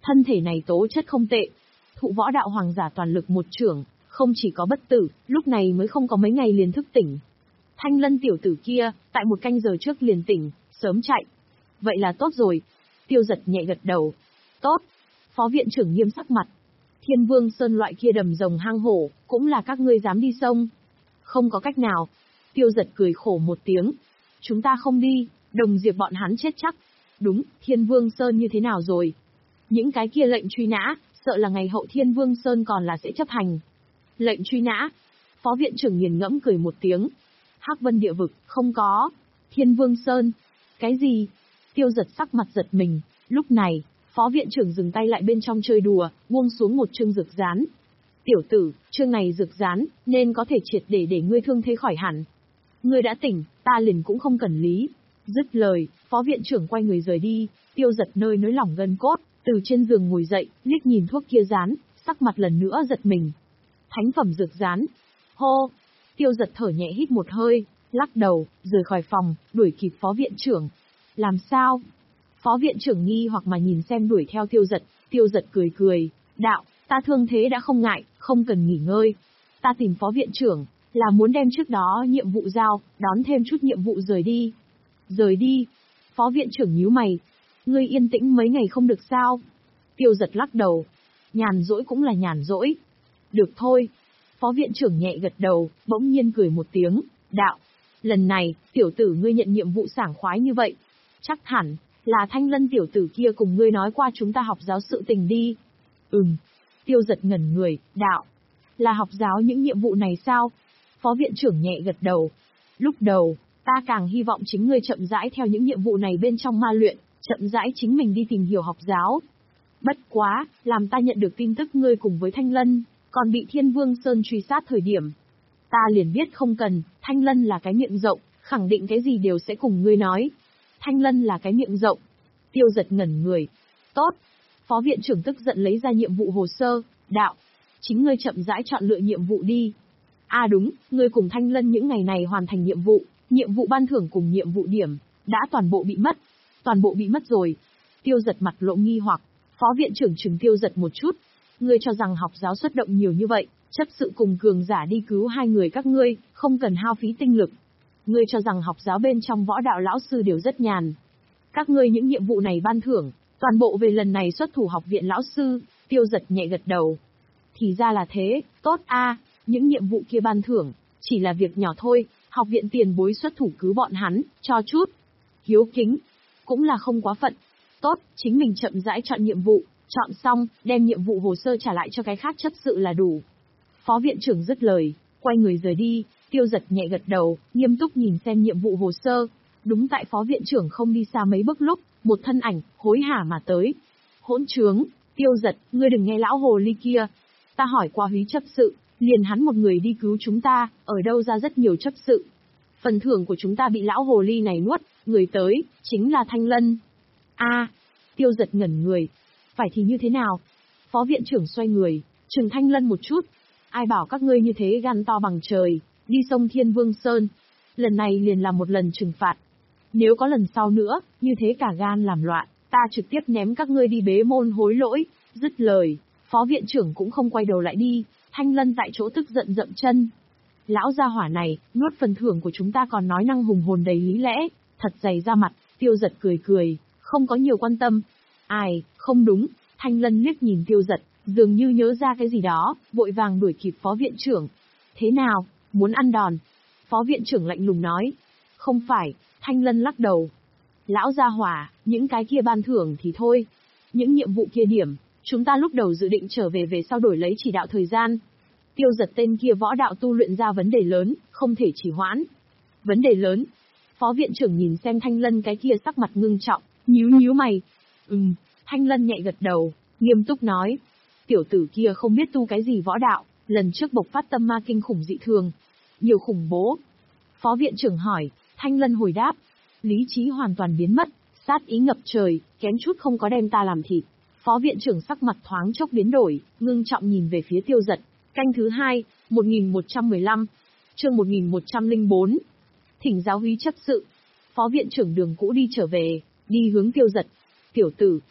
Thân thể này tố chất không tệ. Thụ võ đạo hoàng giả toàn lực một trưởng, không chỉ có bất tử, lúc này mới không có mấy ngày liền thức tỉnh. Thanh Lân tiểu tử kia, tại một canh giờ trước liền tỉnh, sớm chạy. Vậy là tốt rồi. Tiêu Giật nhẹ gật đầu. Tốt. Phó viện trưởng nghiêm sắc mặt. Thiên Vương Sơn loại kia đầm rồng hang hổ, cũng là các ngươi dám đi sông. Không có cách nào. Tiêu Giật cười khổ một tiếng. Chúng ta không đi, Đồng Diệp bọn hắn chết chắc. Đúng, Thiên Vương Sơn như thế nào rồi? Những cái kia lệnh truy nã, sợ là ngày hậu Thiên Vương Sơn còn là sẽ chấp hành. Lệnh truy nã. Phó viện trưởng nghiền ngẫm cười một tiếng. Hắc Vân địa vực, không có. Thiên Vương Sơn. Cái gì? Tiêu Giật sắc mặt giật mình. Lúc này, phó viện trưởng dừng tay lại bên trong chơi đùa, buông xuống một chương dược dán. Tiểu tử, chương này dược dán, nên có thể triệt để để ngươi thương thế khỏi hẳn. Ngươi đã tỉnh, ta liền cũng không cần lý. Dứt lời, phó viện trưởng quay người rời đi. Tiêu Giật nơi nới lỏng gân cốt, từ trên giường ngồi dậy, liếc nhìn thuốc kia dán, sắc mặt lần nữa giật mình. Thánh phẩm dược dán. Hô! Tiêu Giật thở nhẹ hít một hơi, lắc đầu, rời khỏi phòng, đuổi kịp phó viện trưởng. Làm sao? Phó viện trưởng nghi hoặc mà nhìn xem đuổi theo Tiêu Giật, Tiêu Giật cười cười, đạo, ta thương thế đã không ngại, không cần nghỉ ngơi. Ta tìm phó viện trưởng, là muốn đem trước đó nhiệm vụ giao, đón thêm chút nhiệm vụ rời đi. Rời đi? Phó viện trưởng nhíu mày. Ngươi yên tĩnh mấy ngày không được sao? Tiêu Giật lắc đầu. Nhàn rỗi cũng là nhàn rỗi. Được thôi. Phó viện trưởng nhẹ gật đầu, bỗng nhiên cười một tiếng, đạo. Lần này, tiểu tử ngươi nhận nhiệm vụ sảng khoái như vậy. Chắc hẳn, là Thanh Lân tiểu tử kia cùng ngươi nói qua chúng ta học giáo sự tình đi. Ừm. Tiêu Giật ngẩn người, đạo. Là học giáo những nhiệm vụ này sao? Phó viện trưởng nhẹ gật đầu. Lúc đầu, ta càng hy vọng chính ngươi chậm rãi theo những nhiệm vụ này bên trong ma luyện, chậm rãi chính mình đi tìm hiểu học giáo. Bất quá, làm ta nhận được tin tức ngươi cùng với Thanh Lân, còn bị Thiên Vương Sơn truy sát thời điểm. Ta liền biết không cần, Thanh Lân là cái miệng rộng, khẳng định cái gì đều sẽ cùng ngươi nói. Thanh Lân là cái miệng rộng. Tiêu Giật ngẩn người. Tốt. Phó viện trưởng tức giận lấy ra nhiệm vụ hồ sơ, đạo. Chính ngươi chậm rãi chọn lựa nhiệm vụ đi. À đúng, ngươi cùng Thanh Lân những ngày này hoàn thành nhiệm vụ, nhiệm vụ ban thưởng cùng nhiệm vụ điểm, đã toàn bộ bị mất. Toàn bộ bị mất rồi. Tiêu Giật mặt lộ nghi hoặc, phó viện trưởng trừng Tiêu Giật một chút. Ngươi cho rằng học giáo xuất động nhiều như vậy, chấp sự cùng cường giả đi cứu hai người các ngươi, không cần hao phí tinh lực. Ngươi cho rằng học giáo bên trong võ đạo lão sư đều rất nhàn. Các ngươi những nhiệm vụ này ban thưởng, toàn bộ về lần này xuất thủ học viện lão sư. Tiêu Giật nhẹ gật đầu. Thì ra là thế, tốt a, những nhiệm vụ kia ban thưởng, chỉ là việc nhỏ thôi, học viện tiền bối xuất thủ cứu bọn hắn, cho chút. Hiếu kính, cũng là không quá phận. Tốt, chính mình chậm rãi chọn nhiệm vụ, chọn xong, đem nhiệm vụ hồ sơ trả lại cho cái khác chấp sự là đủ. Phó viện trưởng dứt lời, quay người rời đi. Tiêu Giật nhẹ gật đầu, nghiêm túc nhìn xem nhiệm vụ hồ sơ. Đúng tại phó viện trưởng không đi xa mấy bước lúc, một thân ảnh, hối hả mà tới. Hỗn trướng, Tiêu Giật, ngươi đừng nghe lão hồ ly kia. Ta hỏi qua húy chấp sự, liền hắn một người đi cứu chúng ta, ở đâu ra rất nhiều chấp sự. Phần thưởng của chúng ta bị lão hồ ly này nuốt, người tới, chính là Thanh Lân. A, Tiêu Giật ngẩn người. Phải thì như thế nào? Phó viện trưởng xoay người, trừng Thanh Lân một chút. Ai bảo các ngươi như thế gan to bằng trời, đi sông Thiên Vương Sơn. Lần này liền là một lần trừng phạt. Nếu có lần sau nữa, như thế cả gan làm loạn, ta trực tiếp ném các ngươi đi bế môn hối lỗi. Dứt lời, phó viện trưởng cũng không quay đầu lại đi. Thanh Lân tại chỗ tức giận dậm chân. Lão gia hỏa này, nuốt phần thưởng của chúng ta còn nói năng hùng hồn đầy lý lẽ, thật dày ra mặt. Tiêu Giật cười cười, không có nhiều quan tâm. Ai, không đúng. Thanh Lân liếc nhìn Tiêu Giật, dường như nhớ ra cái gì đó, vội vàng đuổi kịp phó viện trưởng. Thế nào, muốn ăn đòn? Phó viện trưởng lạnh lùng nói. Không phải, Thanh Lân lắc đầu. Lão gia hỏa, những cái kia ban thưởng thì thôi. Những nhiệm vụ kia điểm, chúng ta lúc đầu dự định trở về về sau đổi lấy chỉ đạo thời gian. Tiêu Giật tên kia võ đạo tu luyện ra vấn đề lớn, không thể trì hoãn. Vấn đề lớn? Phó viện trưởng nhìn xem Thanh Lân cái kia sắc mặt ngưng trọng, nhíu nhíu mày. Ừm, Thanh Lân nhẹ gật đầu, nghiêm túc nói. Tiểu tử kia không biết tu cái gì võ đạo, lần trước bộc phát tâm ma kinh khủng dị thường. Nhiều khủng bố. Phó viện trưởng hỏi, Thanh Lân hồi đáp. Lý trí hoàn toàn biến mất, sát ý ngập trời, kém chút không có đem ta làm thịt. Phó viện trưởng sắc mặt thoáng chốc biến đổi, ngưng trọng nhìn về phía Tiêu Giật. Canh thứ hai, một nghìn một trăm mười lăm, chương một nghìn một trăm lẻ bốn. Thỉnh giáo úy chấp sự. Phó viện trưởng đường cũ đi trở về, đi hướng Tiêu Giật. Tiểu tử.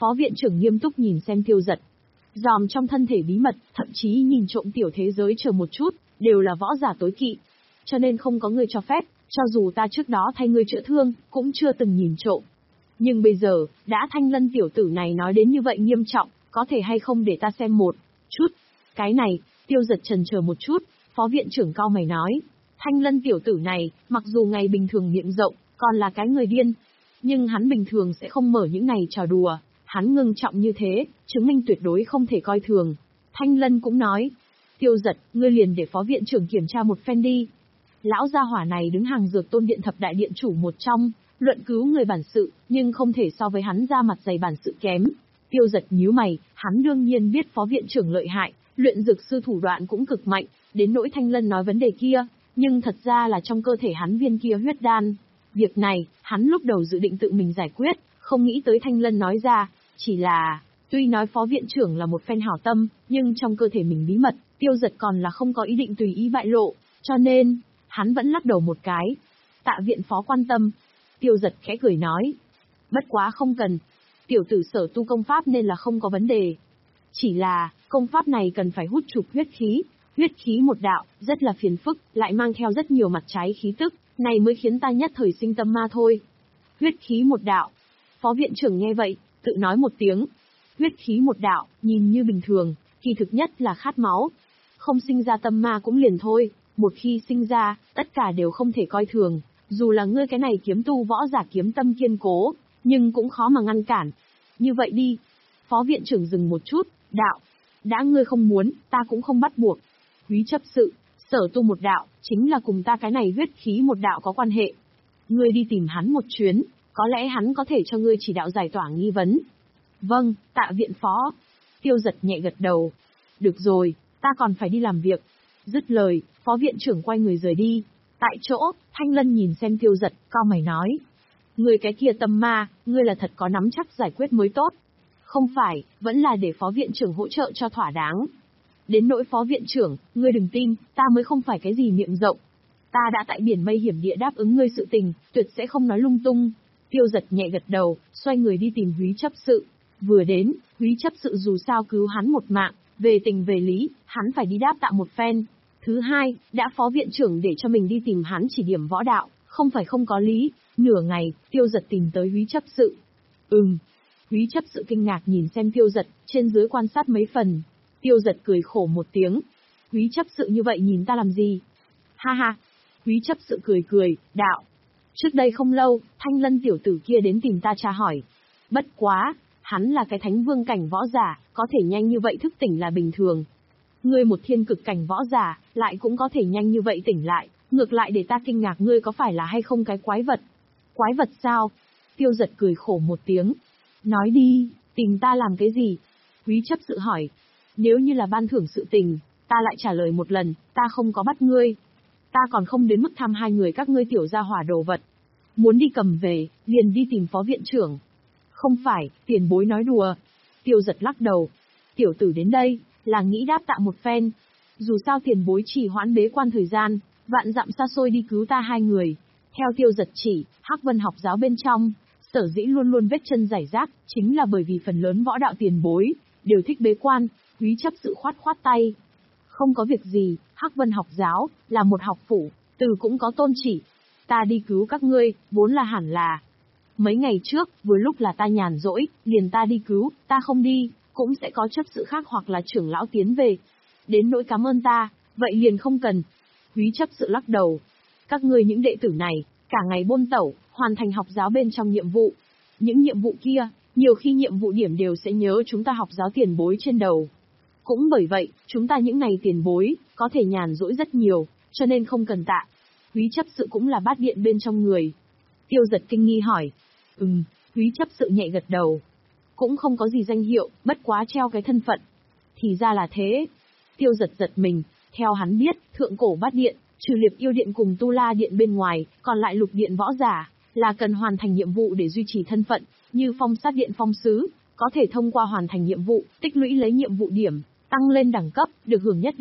Phó viện trưởng nghiêm túc nhìn xem Tiêu Giật. Dòm trong thân thể bí mật, thậm chí nhìn trộm tiểu thế giới chờ một chút, đều là võ giả tối kỵ. Cho nên không có người cho phép, cho dù ta trước đó thay ngươi chữa thương, cũng chưa từng nhìn trộm. Nhưng bây giờ, đã Thanh Lân tiểu tử này nói đến như vậy nghiêm trọng, có thể hay không để ta xem một chút. Cái này, Tiêu Giật chần chờ một chút, phó viện trưởng cau mày nói. Thanh Lân tiểu tử này, mặc dù ngày bình thường miệng rộng, còn là cái người điên. Nhưng hắn bình thường sẽ không mở những này trò đùa. Hắn ngưng trọng như thế, chứng minh tuyệt đối không thể coi thường. Thanh Lân cũng nói. Tiêu Giật, ngươi liền để phó viện trưởng kiểm tra một phen đi. Lão gia hỏa này đứng hàng Dược Tôn Điện thập đại điện chủ một trong, luận cứu người bản sự, nhưng không thể so với hắn ra mặt dày bản sự kém. Tiêu Giật nhíu mày, hắn đương nhiên biết phó viện trưởng lợi hại, luyện dược sư thủ đoạn cũng cực mạnh, đến nỗi Thanh Lân nói vấn đề kia, nhưng thật ra là trong cơ thể hắn viên kia huyết đan. Việc này, hắn lúc đầu dự định tự mình giải quyết, không nghĩ tới Thanh Lân nói ra, chỉ là, tuy nói phó viện trưởng là một phen hảo tâm, nhưng trong cơ thể mình bí mật, Tiêu Giật còn là không có ý định tùy ý bại lộ, cho nên, hắn vẫn lắc đầu một cái. Tạ viện phó quan tâm. Tiêu Giật khẽ cười nói. Bất quá không cần. Tiểu tử sở tu công pháp nên là không có vấn đề. Chỉ là, công pháp này cần phải hút chụp huyết khí. Huyết khí một đạo, rất là phiền phức, lại mang theo rất nhiều mặt trái khí tức, này mới khiến ta nhất thời sinh tâm ma thôi. Huyết khí một đạo. Phó viện trưởng nghe vậy, tự nói một tiếng. Huyết khí một đạo, nhìn như bình thường, kỳ thực nhất là khát máu. Không sinh ra tâm ma cũng liền thôi. Một khi sinh ra, tất cả đều không thể coi thường, dù là ngươi cái này kiếm tu võ giả kiếm tâm kiên cố, nhưng cũng khó mà ngăn cản. Như vậy đi. Phó viện trưởng dừng một chút, đạo. Đã ngươi không muốn, ta cũng không bắt buộc. Húy chấp sự, sở tu một đạo, chính là cùng ta cái này huyết khí một đạo có quan hệ. Ngươi đi tìm hắn một chuyến, có lẽ hắn có thể cho ngươi chỉ đạo giải tỏa nghi vấn. Vâng, tạ viện phó. Tiêu Giật nhẹ gật đầu. Được rồi, ta còn phải đi làm việc. Dứt lời, phó viện trưởng quay người rời đi. Tại chỗ, Thanh Lân nhìn xem Tiêu Giật, cau mày nói. Ngươi cái kia tâm ma, ngươi là thật có nắm chắc giải quyết mới tốt. Không phải, vẫn là để phó viện trưởng hỗ trợ cho thỏa đáng. Đến nỗi phó viện trưởng, ngươi đừng tin, ta mới không phải cái gì miệng rộng. Ta đã tại biển mây hiểm địa đáp ứng ngươi sự tình, tuyệt sẽ không nói lung tung. Tiêu Giật nhẹ gật đầu, xoay người đi tìm Húy chấp sự. Vừa đến, Húy chấp sự dù sao cứu hắn một mạng, về tình về lý, hắn phải đi đáp tạ một phen. Thứ hai, đã phó viện trưởng để cho mình đi tìm hắn chỉ điểm võ đạo, không phải không có lý. Nửa ngày, Tiêu Giật tìm tới Húy chấp sự. Ừm. Húy chấp sự kinh ngạc nhìn xem Tiêu Giật, trên dưới quan sát mấy phần. Tiêu Giật cười khổ một tiếng. Húy chấp sự như vậy nhìn ta làm gì? Ha ha. Húy chấp sự cười cười, đạo. Trước đây không lâu, Thanh Lân tiểu tử kia đến tìm ta tra hỏi. Bất quá, hắn là cái thánh vương cảnh võ giả, có thể nhanh như vậy thức tỉnh là bình thường. Ngươi một thiên cực cảnh võ giả, lại cũng có thể nhanh như vậy tỉnh lại, ngược lại để ta kinh ngạc ngươi có phải là hay không cái quái vật. Quái vật sao? Tiêu Giật cười khổ một tiếng. Nói đi, tìm ta làm cái gì? Húy chấp sự hỏi. Nếu như là ban thưởng sự tình, ta lại trả lời một lần, ta không có bắt ngươi. Ta còn không đến mức thăm hai người các ngươi tiểu gia hỏa đồ vật. Muốn đi cầm về, liền đi tìm phó viện trưởng. Không phải, tiền bối nói đùa. Tiêu Giật lắc đầu. Tiểu tử đến đây, là nghĩ đáp tạ một phen. Dù sao tiền bối chỉ hoãn bế quan thời gian, vạn dặm xa xôi đi cứu ta hai người. Theo Tiêu Giật chỉ, Hắc Vân học giáo bên trong, sở dĩ luôn luôn vết chân rải rác, chính là bởi vì phần lớn võ đạo tiền bối, đều thích bế quan. Húy chấp sự khoát khoát tay. Không có việc gì, Hắc Vân học giáo, là một học phủ, từ cũng có tôn chỉ. Ta đi cứu các ngươi, vốn là hẳn là. Mấy ngày trước, vừa lúc là ta nhàn rỗi, liền ta đi cứu, ta không đi, cũng sẽ có chấp sự khác hoặc là trưởng lão tiến về. Đến nỗi cảm ơn ta, vậy liền không cần. Húy chấp sự lắc đầu. Các ngươi những đệ tử này, cả ngày bôn tẩu, hoàn thành học giáo bên trong nhiệm vụ. Những nhiệm vụ kia, nhiều khi nhiệm vụ điểm đều sẽ nhớ chúng ta học giáo tiền bối trên đầu. Cũng bởi vậy, chúng ta những ngày tiền bối, có thể nhàn rỗi rất nhiều, cho nên không cần tạ. Húy chấp sự cũng là bát điện bên trong người. Tiêu Giật kinh nghi hỏi. Ừm, Húy chấp sự nhẹ gật đầu. Cũng không có gì danh hiệu, bất quá treo cái thân phận. Thì ra là thế. Tiêu Giật giật mình, theo hắn biết, thượng cổ bát điện, trừ Liệp Yêu Điện cùng Tu La Điện bên ngoài, còn lại lục điện võ giả, là cần hoàn thành nhiệm vụ để duy trì thân phận, như Phong Sát Điện phong sứ, có thể thông qua hoàn thành nhiệm vụ, tích lũy lấy nhiệm vụ điểm, tăng lên đẳng cấp, được hưởng nhất